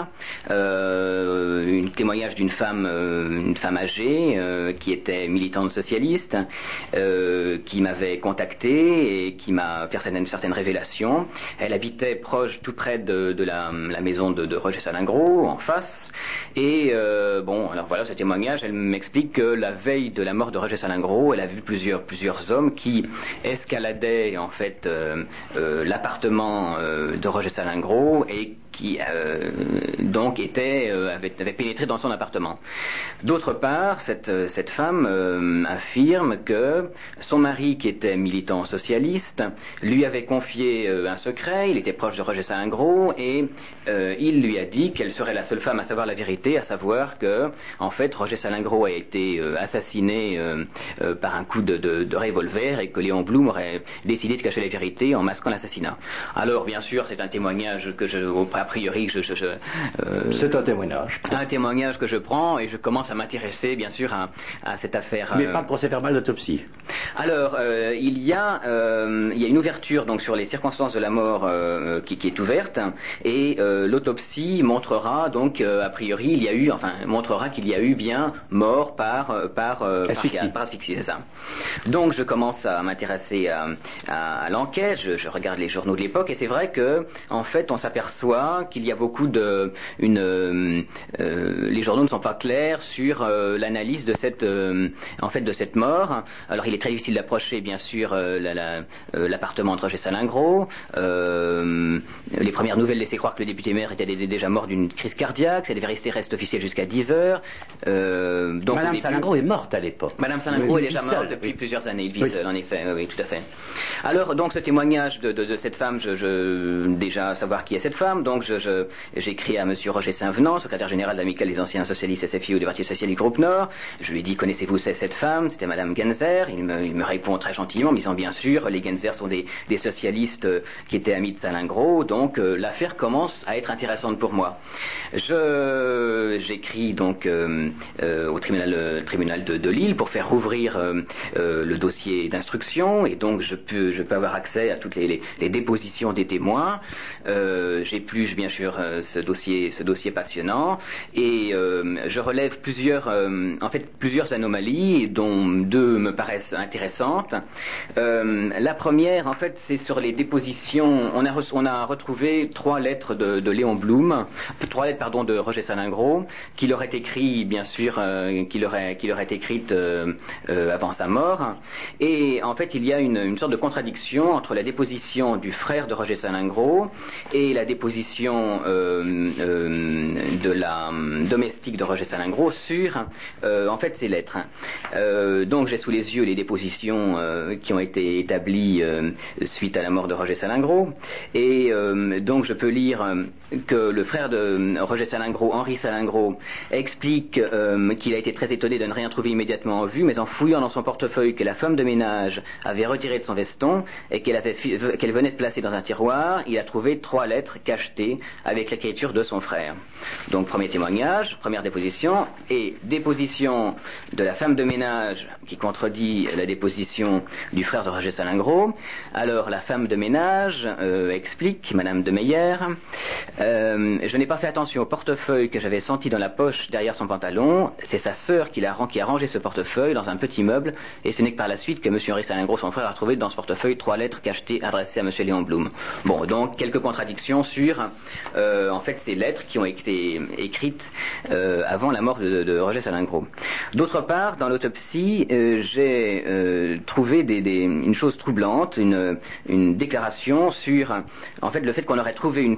D: euh, un témoignage d'une femme, euh, une femme âgée euh, qui était militante socialiste, euh, qui m'avait contacté et qui m'a fait certaines, certaines révélations. Elle habitait proche, tout près de, de la, la maison de, de Roger Salingro, en face. Et euh, bon, alors voilà ce témoignage. Elle m'explique que la veille de la mort de Roger Salingro, elle a vu plusieurs plusieurs hommes qui escaladaient en fait euh, euh, l'appartement euh, de Roger Salingro et qui euh, donc était euh, avait, avait pénétré dans son appartement. D'autre part, cette cette femme euh, affirme que son mari, qui était militant socialiste, lui avait confié euh, un secret. Il était proche de Roger Salingro et euh, il lui a dit qu'elle serait la seule femme à savoir la vérité, à savoir que en fait Roger Salingro a été euh, assassiné euh, euh, par un coup de, de, de revolver et que Léon Blum aurait décidé de cacher la vérité en masquant l'assassinat. Alors bien sûr, c'est un témoignage que je a priori, je, je, je,
B: euh, c'est un témoignage.
D: Un témoignage que je prends et je commence à m'intéresser, bien sûr, à, à cette affaire.
C: Mais
D: euh...
C: pas de procès-verbal d'autopsie.
D: Alors, euh, il y a, euh, il y a une ouverture donc sur les circonstances de la mort euh, qui, qui est ouverte et euh, l'autopsie montrera donc euh, a priori il y a eu, enfin montrera qu'il y a eu bien mort par euh, par euh,
C: asphyxie.
D: Par, par asphyxie, c'est ça. Donc je commence à m'intéresser à, à, à l'enquête. Je, je regarde les journaux de l'époque et c'est vrai que en fait on s'aperçoit qu'il y a beaucoup de une euh, euh, les journaux ne sont pas clairs sur euh, l'analyse de cette euh, en fait de cette mort. Alors il est très difficile d'approcher bien sûr euh, la, la, euh, l'appartement de Roger Salingro. Euh, les premières nouvelles laissaient croire que le député maire était déjà mort d'une crise cardiaque. Cette vérité reste officielle jusqu'à dix heures. Euh, donc
C: Madame
D: début,
C: Salingro est morte à l'époque.
D: Madame Salingro est déjà morte
C: seul,
D: depuis
C: oui.
D: plusieurs années. Il vit
C: Oui.
D: seul, en effet. Oui, oui, tout à fait. Alors donc ce témoignage de, de, de cette femme, je, je déjà savoir qui est cette femme. Donc je, je j'écris à Monsieur Roger Saint-Venant, secrétaire général de l'amicale des anciens socialistes S F I O du Parti socialiste du groupe Nord. Je lui ai dit, connaissez-vous cette femme? C'était Madame Genzer. Il me, il me répond très gentiment, en me disant bien sûr, les Genzer sont des, des socialistes euh, qui étaient amis de Salingro, donc euh, l'affaire commence à être intéressante pour moi. Je j'écris donc euh, euh, au tribunal, euh, tribunal de, de Lille pour faire rouvrir euh, euh, le dossier d'instruction et donc je peux je peux avoir accès à toutes les, les, les dépositions des témoins. Euh, j'épluche bien sûr euh, ce dossier ce dossier passionnant et euh, je relève plusieurs euh, en fait plusieurs anomalies dont deux me paraissent intéressantes. Euh, la première en fait c'est sur les dépositions. On a re, on a retrouvé trois lettres de, de Léon Blum, trois lettres pardon de Roger Salingro qu'il aurait écrit bien sûr euh, qu'il aurait qu'il aurait écrite euh, euh, avant sa mort et en fait il y a une, une sorte de contradiction entre la déposition du frère de Roger Salingro et la déposition euh, euh, de la domestique de Roger Salingro sur euh, en fait ces lettres. Euh, donc j'ai sous les yeux les dépositions euh, qui ont été établies euh, suite à la mort de Roger Salingro et euh, donc je peux lire euh, que le frère de Roger Salingro, Henri Salingro, explique euh, qu'il a été très étonné de ne rien trouver immédiatement en vue, mais en fouillant dans son portefeuille que la femme de ménage avait retiré de son veston et qu'elle avait qu'elle venait de placer dans un tiroir, il a trouvé trois lettres cachetées avec l'écriture de son frère. Donc premier témoignage, première déposition, et déposition de la femme de ménage qui contredit la déposition du frère de Roger Salingro. Alors la femme de ménage euh, explique, Madame de Meyer, euh, je n'ai pas fait attention au portefeuille que j'avais senti dans la poche derrière son pantalon. C'est sa sœur qui, l'a, qui a rangé ce portefeuille dans un petit meuble et ce n'est que par la suite que Monsieur Henri Salingro, son frère, a trouvé dans ce portefeuille trois lettres cachetées adressées à Monsieur Léon Blum. Bon, donc quelques contradictions sur euh, en fait ces lettres qui ont été écrites euh, avant la mort de, de Roger Salingro. D'autre part, dans l'autopsie, euh, j'ai euh, trouvé des, des, une chose troublante, une, une déclaration sur en fait le fait qu'on aurait trouvé une tache de sang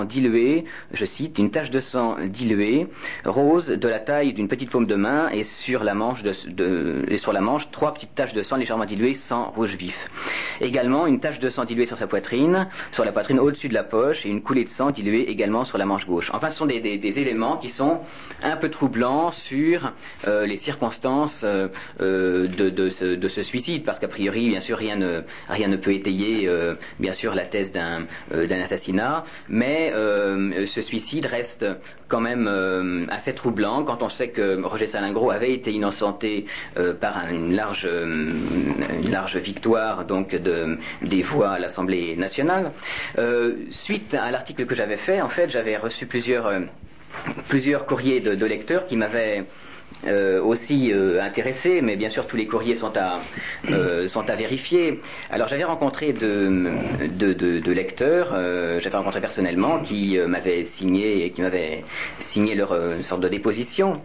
D: sang dilué, je cite, une tache de sang diluée, rose, de la taille d'une petite paume de main, et sur la manche, de, de, et sur la manche trois petites taches de sang légèrement diluées, sang rouge vif. Également, une tache de sang diluée sur sa poitrine, sur la poitrine au-dessus de la poche, et une coulée de sang diluée également sur la manche gauche. Enfin, ce sont des, des, des éléments qui sont un peu troublants sur euh, les circonstances euh, euh, de, de, ce, de ce suicide, parce qu'a priori, bien sûr, rien ne, rien ne peut étayer, euh, bien sûr, la thèse d'un, euh, d'un assassinat, mais euh, ce suicide reste quand même euh, assez troublant quand on sait que Roger Salingro avait été innocenté euh, par une large, euh, une large victoire donc de, des voix à l'Assemblée nationale. Euh, suite à l'article que j'avais fait, en fait, j'avais reçu plusieurs, euh, plusieurs courriers de, de lecteurs qui m'avaient Euh, aussi euh, intéressé, mais bien sûr tous les courriers sont à euh, sont à vérifier. Alors j'avais rencontré de de, de, de lecteurs, euh, j'avais rencontré personnellement qui euh, m'avaient signé qui m'avaient signé leur euh, une sorte de déposition.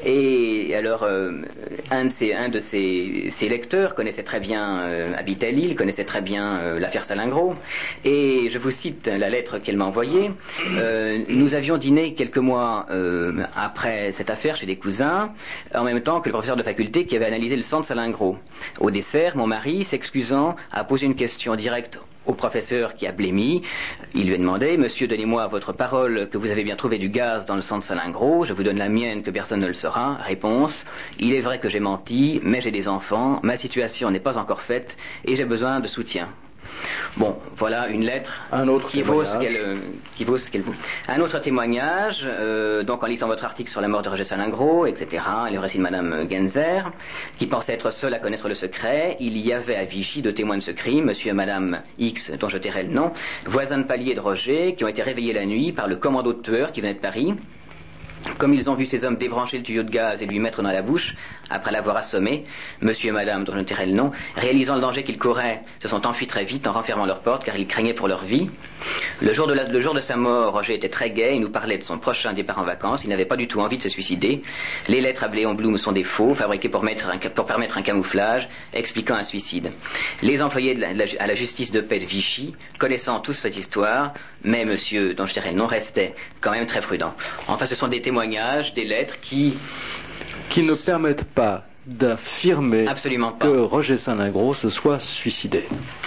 D: Et alors euh, un de ces un de ces, ces lecteurs connaissait très bien euh, habitait Lille, connaissait très bien euh, l'affaire Salingro. Et je vous cite la lettre qu'elle m'a envoyée. Euh, nous avions dîné quelques mois euh, après cette affaire chez des cousins, en même temps que le professeur de faculté qui avait analysé le sang de Salingro. Au dessert, mon mari, s'excusant, a posé une question directe au professeur qui a blémi. Il lui a demandé: Monsieur, donnez-moi votre parole que vous avez bien trouvé du gaz dans le sang de Salingro. Je vous donne la mienne que personne ne le saura. Réponse: il est vrai que j'ai menti, mais j'ai des enfants, ma situation n'est pas encore faite et j'ai besoin de soutien. Bon, voilà une lettre
B: un autre
D: qui, vaut ce qu'elle, qui vaut ce qu'elle vaut. Un autre témoignage, euh, donc en lisant votre article sur la mort de Roger Salingro, et cetera, et le récit de Madame Genzer, qui pensait être seule à connaître le secret, il y avait à Vichy deux témoins de ce crime, Monsieur et Madame X, dont je tairai le nom, voisins de palier de Roger, qui ont été réveillés la nuit par le commando de tueurs qui venait de Paris. Comme ils ont vu ces hommes débrancher le tuyau de gaz et lui mettre dans la bouche, après l'avoir assommé, monsieur et madame, dont je ne tairai le nom, réalisant le danger qu'ils couraient, se sont enfuis très vite en renfermant leurs portes car ils craignaient pour leur vie. Le jour de, la, le jour de sa mort, Roger était très gai et nous parlait de son prochain départ en vacances. Il n'avait pas du tout envie de se suicider. Les lettres à Bléon Blum sont des faux, fabriquées pour, mettre un, pour permettre un camouflage, expliquant un suicide. Les employés de la, la, à la justice de paix de Vichy, connaissant tous cette histoire, mais monsieur, dont je tairai le nom, restait quand même très prudent. Enfin, ce sont des témoignages, des lettres qui...
B: qui ne permettent pas d'affirmer
D: Absolument pas.
B: que Roger Salingro se soit suicidé.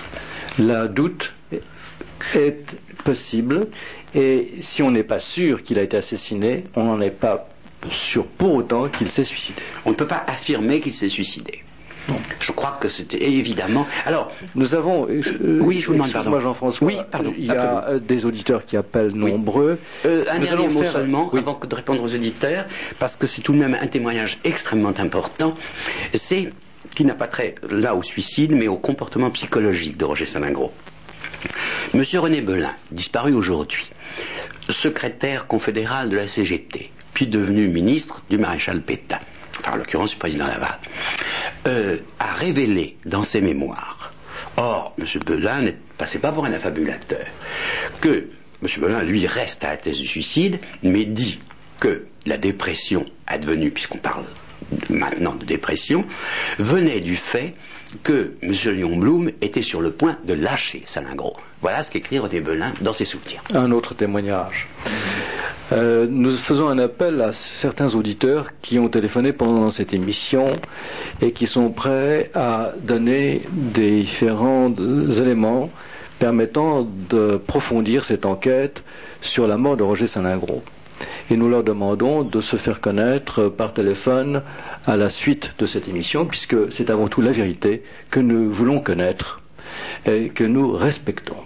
B: Le doute est possible, et si on n'est pas sûr qu'il a été assassiné, on n'en est pas sûr pour autant qu'il s'est suicidé.
C: On ne peut pas affirmer qu'il s'est suicidé. Non. Je crois que c'était évidemment. Alors,
B: nous avons. Euh,
C: oui, je vous demande pardon.
B: Moi, Jean-François.
C: Oui, pardon.
B: Il y a euh, des auditeurs qui appellent oui. nombreux.
C: Euh, un
B: nous
C: dernier mot
B: faire...
C: seulement,
B: oui.
C: avant de répondre aux auditeurs, parce que c'est tout de même un témoignage extrêmement important. C'est qui n'a pas trait là au suicide, mais au comportement psychologique de Roger Salingro. Monsieur René Belin, disparu aujourd'hui, secrétaire confédéral de la C G T, puis devenu ministre du maréchal Pétain, enfin en l'occurrence du président Laval, euh, a révélé dans ses mémoires, or M. Belin ne passait pas pour un affabulateur, que M. Belin lui reste à la thèse du suicide, mais dit que la dépression advenue, puisqu'on parle maintenant de dépression, venait du fait que M. Léon Blum était sur le point de lâcher Salingro. Voilà ce qu'écrit René Belin dans ses soutiens.
B: Un autre témoignage. Euh, nous faisons un appel à certains auditeurs qui ont téléphoné pendant cette émission et qui sont prêts à donner des différents éléments permettant de profondir cette enquête sur la mort de Roger Salingro. Et nous leur demandons de se faire connaître par téléphone à la suite de cette émission, puisque c'est avant tout la vérité que nous voulons connaître et que nous respectons.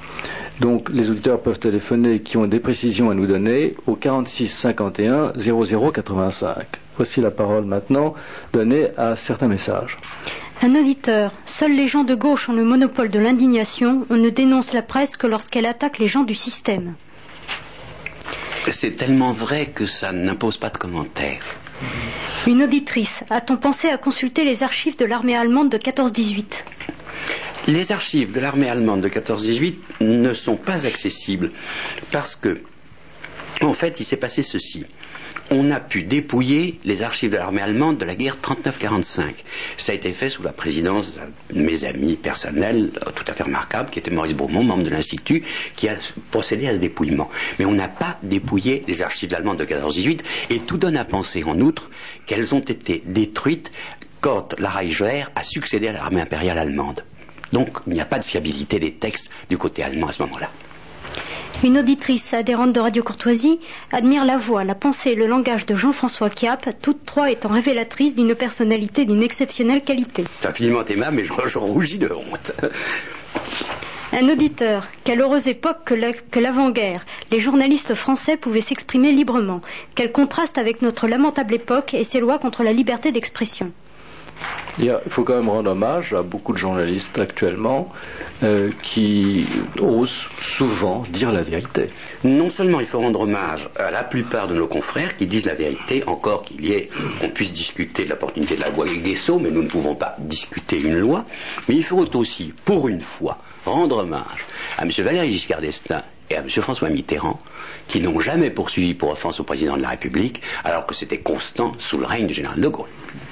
B: Donc les auditeurs peuvent téléphoner qui ont des précisions à nous donner au quarante-six cinquante et un zéro zéro quatre-vingt-cinq. Voici la parole maintenant donnée à certains messages.
E: Un auditeur. Seuls les gens de gauche ont le monopole de l'indignation. On ne dénonce la presse que lorsqu'elle attaque les gens du système.
C: C'est tellement vrai que ça n'impose pas de commentaires.
E: Une auditrice. A-t-on pensé à consulter les archives de l'armée allemande de quatorze dix-huit ?
C: Les archives de l'armée allemande de quatorze dix-huit ne sont pas accessibles parce que, en fait, il s'est passé ceci. on a pu dépouiller les archives de l'armée allemande de la guerre trente-neuf quarante-cinq. Ça a été fait sous la présidence de mes amis personnels, tout à fait remarquables, qui était Maurice Beaumont, membre de l'Institut, qui a procédé à ce dépouillement. Mais on n'a pas dépouillé les archives allemandes de quatorze dix-huit, et tout donne à penser, en outre, qu'elles ont été détruites quand la Reichswehr a succédé à l'armée impériale allemande. Donc, il n'y a pas de fiabilité des textes du côté allemand à ce moment-là.
E: Une auditrice adhérente de Radio Courtoisie admire la voix, la pensée et le langage de Jean-François Kiappe, toutes trois étant révélatrices d'une personnalité d'une exceptionnelle qualité.
C: C'est infiniment aimable, mais je, je rougis de honte.
E: Un auditeur, quelle heureuse époque que, la, que l'avant-guerre. Les journalistes français pouvaient s'exprimer librement. Quel contraste avec notre lamentable époque et ses lois contre la liberté d'expression.
B: Il faut quand même rendre hommage à beaucoup de journalistes actuellement euh, qui osent souvent dire la vérité.
C: Non seulement il faut rendre hommage à la plupart de nos confrères qui disent la vérité, encore qu'il y ait, qu'on puisse discuter de l'opportunité de la loi Guesso, mais nous ne pouvons pas discuter une loi, mais il faut aussi, pour une fois, rendre hommage à M. Valéry Giscard d'Estaing et à M. François Mitterrand, qui n'ont jamais poursuivi pour offense au président de la République, alors que c'était constant sous le règne du général de Gaulle.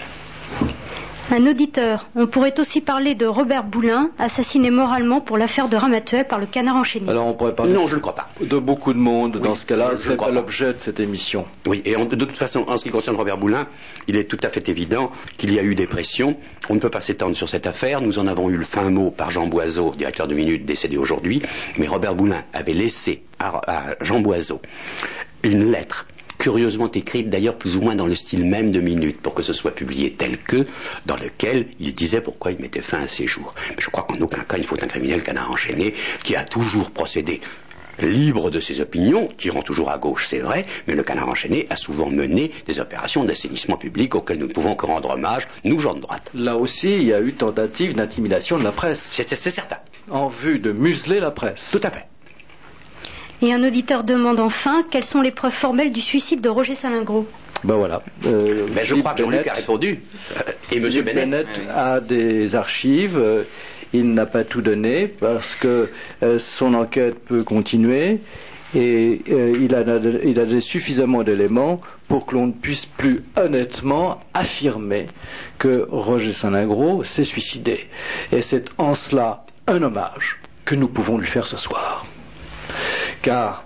E: Un auditeur. On pourrait aussi parler de Robert Boulin, assassiné moralement pour l'affaire de Ramatuelle par le Canard enchaîné.
B: Alors on pourrait parler
C: non, je ne crois pas.
B: de beaucoup de monde oui, dans ce cas-là, ce n'est pas l'objet de cette émission.
C: Oui, et en, de toute façon, en ce qui concerne Robert Boulin, il est tout à fait évident qu'il y a eu des pressions. On ne peut pas s'étendre sur cette affaire. Nous en avons eu le fin mot par Jean Boiseau, directeur de Minute, décédé aujourd'hui. Mais Robert Boulin avait laissé à, à Jean Boiseau une lettre curieusement écrite, d'ailleurs plus ou moins dans le style même de Minute, pour que ce soit publié tel que, dans lequel il disait pourquoi il mettait fin à ses jours. Mais je crois qu'en aucun cas il faut incriminer le Canard enchaîné, qui a toujours procédé libre de ses opinions, tirant toujours à gauche, c'est vrai, mais le Canard enchaîné a souvent mené des opérations d'assainissement public auxquelles nous ne pouvons que rendre hommage, nous gens de droite.
B: Là aussi, il y a eu tentative d'intimidation de la presse.
C: C'est, c'est certain.
B: En vue de museler la presse.
C: Tout à fait.
E: Et un auditeur demande enfin quelles sont les preuves formelles du suicide de Roger Salingro.
B: Ben voilà. Euh,
C: ben je crois que Jean-Luc a répondu. Et M. Bennett,
B: Bennett a des archives. Euh, il n'a pas tout donné parce que euh, son enquête peut continuer et euh, il, a, il a suffisamment d'éléments pour que l'on ne puisse plus honnêtement affirmer que Roger Salingro s'est suicidé. Et c'est en cela un hommage que nous pouvons lui faire ce soir. Car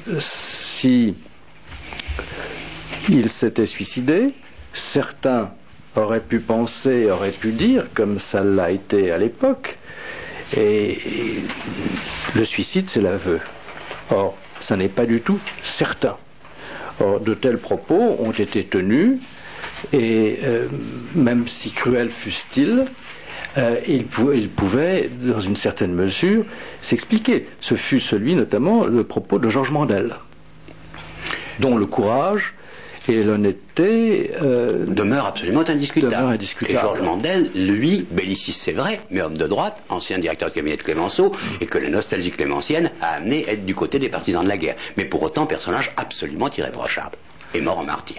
B: si il s'était suicidé, certains auraient pu penser, auraient pu dire, comme ça l'a été à l'époque, et le suicide c'est l'aveu. Or, ça n'est pas du tout certain. Or, de tels propos ont été tenus, et euh, même si cruels fussent-ils, Euh, il, pou- il pouvait, dans une certaine mesure, s'expliquer. Ce fut celui, notamment, le propos de Georges Mandel, dont le courage et l'honnêteté euh,
C: demeurent absolument indiscutables.
B: Demeure indiscutable.
C: Et Georges Mandel, lui, belliciste c'est vrai, mais homme de droite, ancien directeur de cabinet de Clémenceau, et que la nostalgie clémencienne a amené à être du côté des partisans de la guerre. Mais pour autant, personnage absolument irréprochable, et mort en martyr.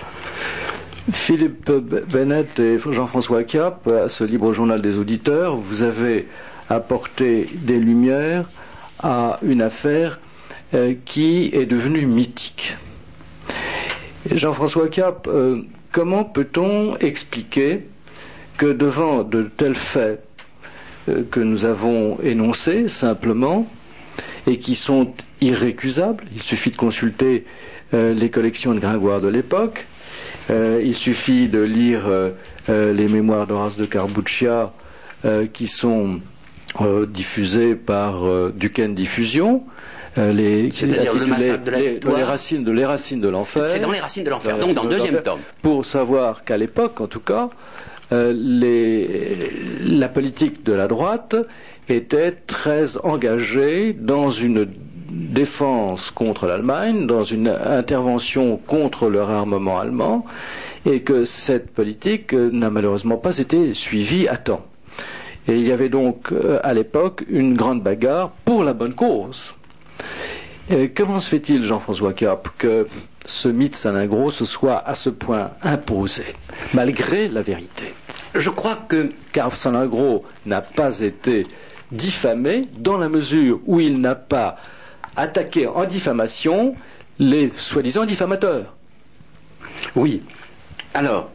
B: Philippe Bennett et Jean-François Kiappe, à ce libre journal des auditeurs, vous avez apporté des lumières à une affaire euh, qui est devenue mythique. Jean-François Kiappe, euh, comment peut-on expliquer que devant de tels faits euh, que nous avons énoncés simplement et qui sont irrécusables, il suffit de consulter euh, les collections de Gringoire de l'époque, Euh, il suffit de lire euh, euh, les mémoires d'Horace de Carbuccia euh, qui sont euh, diffusés par euh, Duquesne Diffusion, euh, les,
C: c'est-à-dire le massacre de la
B: les,
C: Victoire.
B: les racines de les racines de l'enfer.
C: C'est dans les racines de l'enfer, donc dans le deuxième tome.
B: Pour savoir qu'à l'époque, en tout cas, euh, les, la politique de la droite était très engagée dans une défense contre l'Allemagne, dans une intervention contre le réarmement allemand, et que cette politique euh, n'a malheureusement pas été suivie à temps. Et il y avait donc euh, à l'époque une grande bagarre pour la bonne cause. Et comment se fait-il, Jean-François Kiappe, que ce mythe Salingro se soit à ce point imposé, malgré la vérité?
C: Je crois que...
B: Car Salingro n'a pas été diffamé dans la mesure où il n'a pas attaqué en diffamation les soi-disant diffamateurs.
C: Oui. Alors,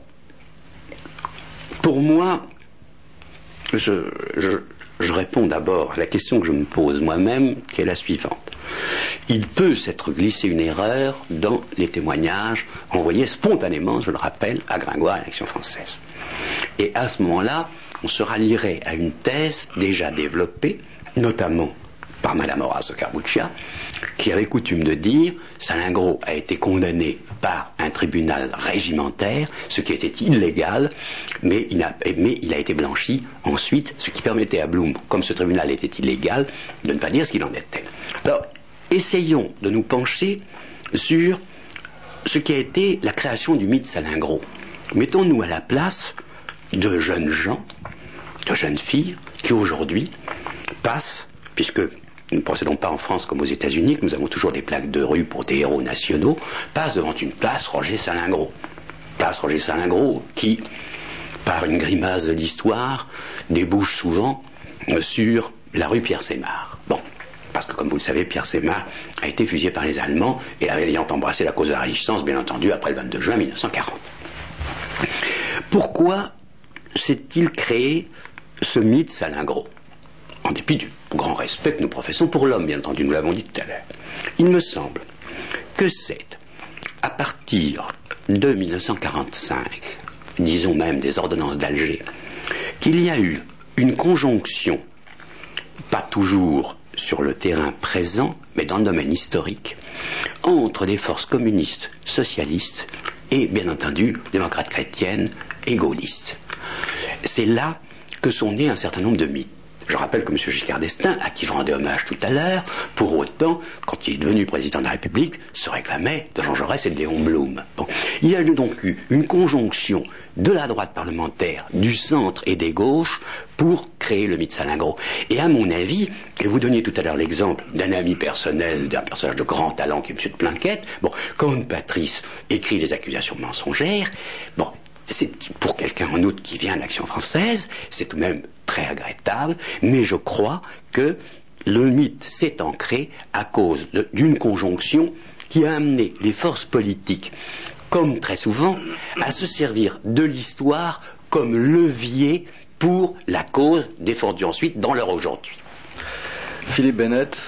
C: pour moi, je, je, je réponds d'abord à la question que je me pose moi-même, qui est la suivante. Il peut s'être glissé une erreur dans les témoignages envoyés spontanément, je le rappelle, à Gringoire et à l'Action française. Et à ce moment-là, on se rallierait à une thèse déjà développée, notamment par Madame Horace de Carbuccia, qui avait coutume de dire « Salingro a été condamné par un tribunal régimentaire, ce qui était illégal, mais il a, mais il a été blanchi ensuite, ce qui permettait à Blum, comme ce tribunal était illégal, de ne pas dire ce qu'il en était. » Alors, essayons de nous pencher sur ce qui a été la création du mythe Salingro. Mettons-nous à la place de jeunes gens, de jeunes filles, qui aujourd'hui passent, puisque nous ne procédons pas en France comme aux États-Unis, que nous avons toujours des plaques de rue pour des héros nationaux, passent devant une place Roger Salingro. Place Roger Salingro qui, par une grimace de l'histoire, débouche souvent sur la rue Pierre-Sémard. Bon. Parce que, comme vous le savez, Pierre Sémard a été fusillé par les Allemands et ayant embrassé la cause de la résistance, bien entendu, après le vingt-deux juin mille neuf cent quarante. Pourquoi s'est-il créé ce mythe Salingro? En dépit du grand respect que nous professons pour l'homme, bien entendu, nous l'avons dit tout à l'heure. Il me semble que c'est à partir de mille neuf cent quarante-cinq, disons même des ordonnances d'Alger, qu'il y a eu une conjonction, pas toujours sur le terrain présent, mais dans le domaine historique, entre les forces communistes, socialistes et, bien entendu, démocrates chrétiennes et gaullistes. C'est là que sont nés un certain nombre de mythes. Je rappelle que M. Giscard d'Estaing, à qui je rendais hommage tout à l'heure, pour autant, quand il est devenu président de la République, se réclamait de Jean Jaurès et de Léon Blum. Bon. Il y a donc eu une conjonction de la droite parlementaire, du centre et des gauches pour créer le mythe Salingro. Et à mon avis, et vous donniez tout à l'heure l'exemple d'un ami personnel, d'un personnage de grand talent qui est M. de Plainquette, bon, quand Patrice écrit des accusations mensongères, bon, c'est pour quelqu'un en outre qui vient de l'Action française, c'est tout de même très regrettable, mais je crois que le mythe s'est ancré à cause de, d'une conjonction qui a amené les forces politiques, comme très souvent, à se servir de l'histoire comme levier pour la cause défendue ensuite dans l'heure aujourd'hui.
B: Philippe Bennett,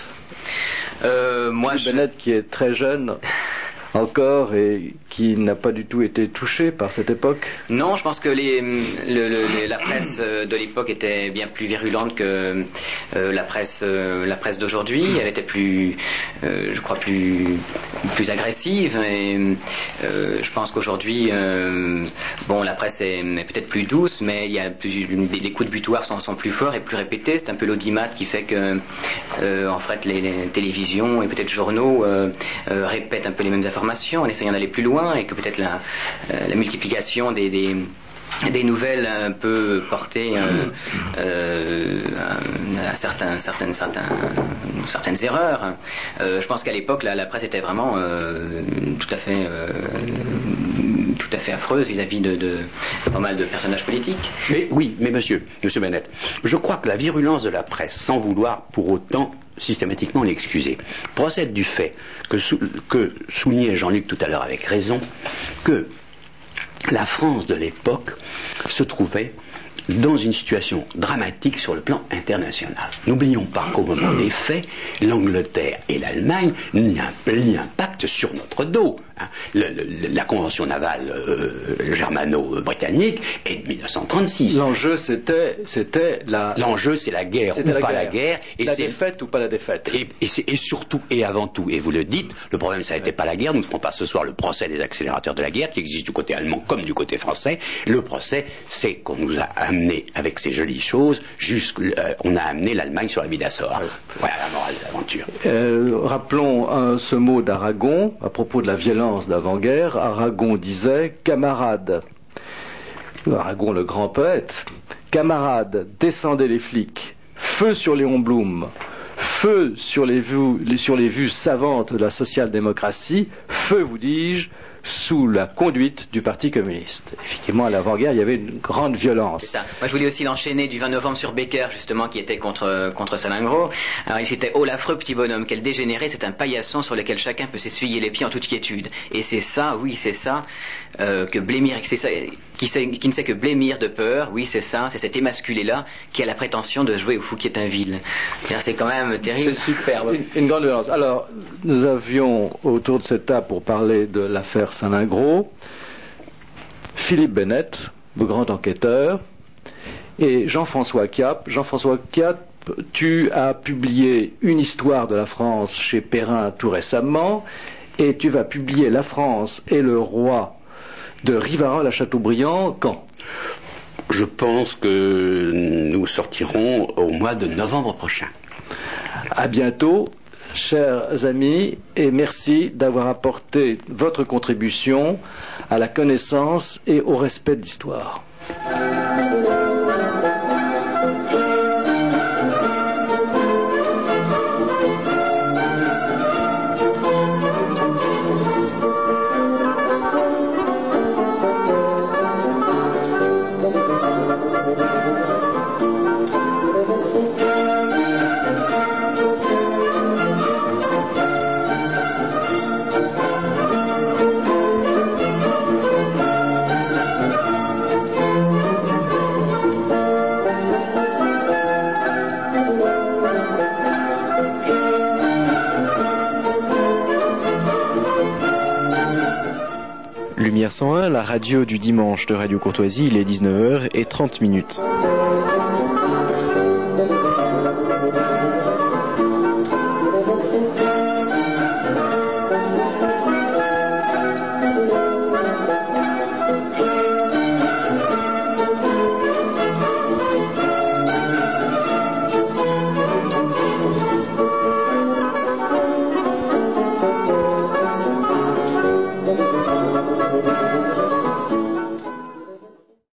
D: euh, moi,
B: Philippe
D: je...
B: Bennett qui est très jeune encore et qui n'a pas du tout été touché par cette époque.
D: Non, je pense que les, le, le, la presse de l'époque était bien plus virulente que euh, la presse, euh, la presse d'aujourd'hui. Elle était plus, euh, je crois, plus, plus agressive. Et euh, je pense qu'aujourd'hui, euh, bon, la presse est, est peut-être plus douce, mais il y a plus, les, les coups de butoir sont, sont plus forts et plus répétés. C'est un peu l'audimat qui fait que, euh, en fait, les, les télévisions et peut-être journaux euh, euh, répètent un peu les mêmes informations en essayant d'aller plus loin, et que peut-être la, euh, la multiplication des, des, des nouvelles euh, peut porter euh, euh, à certains, certaines, certains, certaines erreurs. Euh, je pense qu'à l'époque, la, la presse était vraiment euh, tout à fait, euh, tout à fait affreuse vis-à-vis de, de pas mal de personnages politiques.
C: Mais oui, mais monsieur, monsieur Bennett, je crois que la virulence de la presse, sans vouloir pour autant systématiquement l'excuser, procède du fait que, sou, que soulignait Jean-Luc tout à l'heure avec raison, que la France de l'époque se trouvait dans une situation dramatique sur le plan international. N'oublions pas qu'au moment des faits, l'Angleterre et l'Allemagne n'y un, un pacte sur notre dos. Hein. Le, le, la convention navale euh, germano-britannique est de mille neuf cent trente-six.
B: L'enjeu, c'était, c'était la...
C: L'enjeu, c'est la guerre ou
B: la
C: pas
B: guerre.
C: la guerre. Et
B: la
C: c'est...
B: défaite ou pas la défaite.
C: Et, et, c'est, et surtout, et avant tout, et vous le dites, le problème, ça n'était pas la guerre. Nous ne ferons pas ce soir le procès des accélérateurs de la guerre, qui existe du côté allemand comme du côté français. Le procès, c'est qu'on nous a amené, avec ces jolies choses, jusqu'on euh, a amené l'Allemagne sur la vie d'Assor.
B: Oui.
C: Voilà la morale de l'aventure.
B: Euh, rappelons un, ce mot d'Aragon, à propos de la violence d'avant-guerre. Aragon disait « Camarades », Aragon le grand poète, « Camarades, descendez les flics, feu sur Léon Blum, feu sur les vues, sur les vues savantes de la social-démocratie, feu, vous dis-je, sous la conduite du Parti communiste. Effectivement, à l'avant-guerre, il y avait une grande violence.
D: C'est ça. Moi, je voulais aussi l'enchaîner du vingt novembre sur Becker, justement, qui était contre, contre Salingro. Alors, il citait « Oh, l'affreux petit bonhomme, quel dégénéré, c'est un paillasson sur lequel chacun peut s'essuyer les pieds en toute quiétude. » Et c'est ça, oui, c'est ça, euh, que blêmir, c'est ça, qui, sait, qui ne sait que blêmir de peur, oui, c'est ça, c'est cet émasculé-là qui a la prétention de jouer au Fouquier-Tinville. C'est quand même terrible.
B: C'est superbe. Une, une grande violence. Alors, nous avions autour de cette table pour parler de l'affaire Salingro Philippe Bennett, le grand enquêteur, et Jean-François Cap. Jean-François Cap, tu as publié une histoire de la France chez Perrin tout récemment, et tu vas publier La France et le roi de Rivarol à Chateaubriand quand ?
C: Je pense que nous sortirons au mois de novembre prochain.
B: À bientôt, chers amis, et merci d'avoir apporté votre contribution à la connaissance et au respect de l'histoire.
A: Lumière cent un, la radio du dimanche de Radio Courtoisie, il est dix-neuf heures trente minutes.
F: Thank you.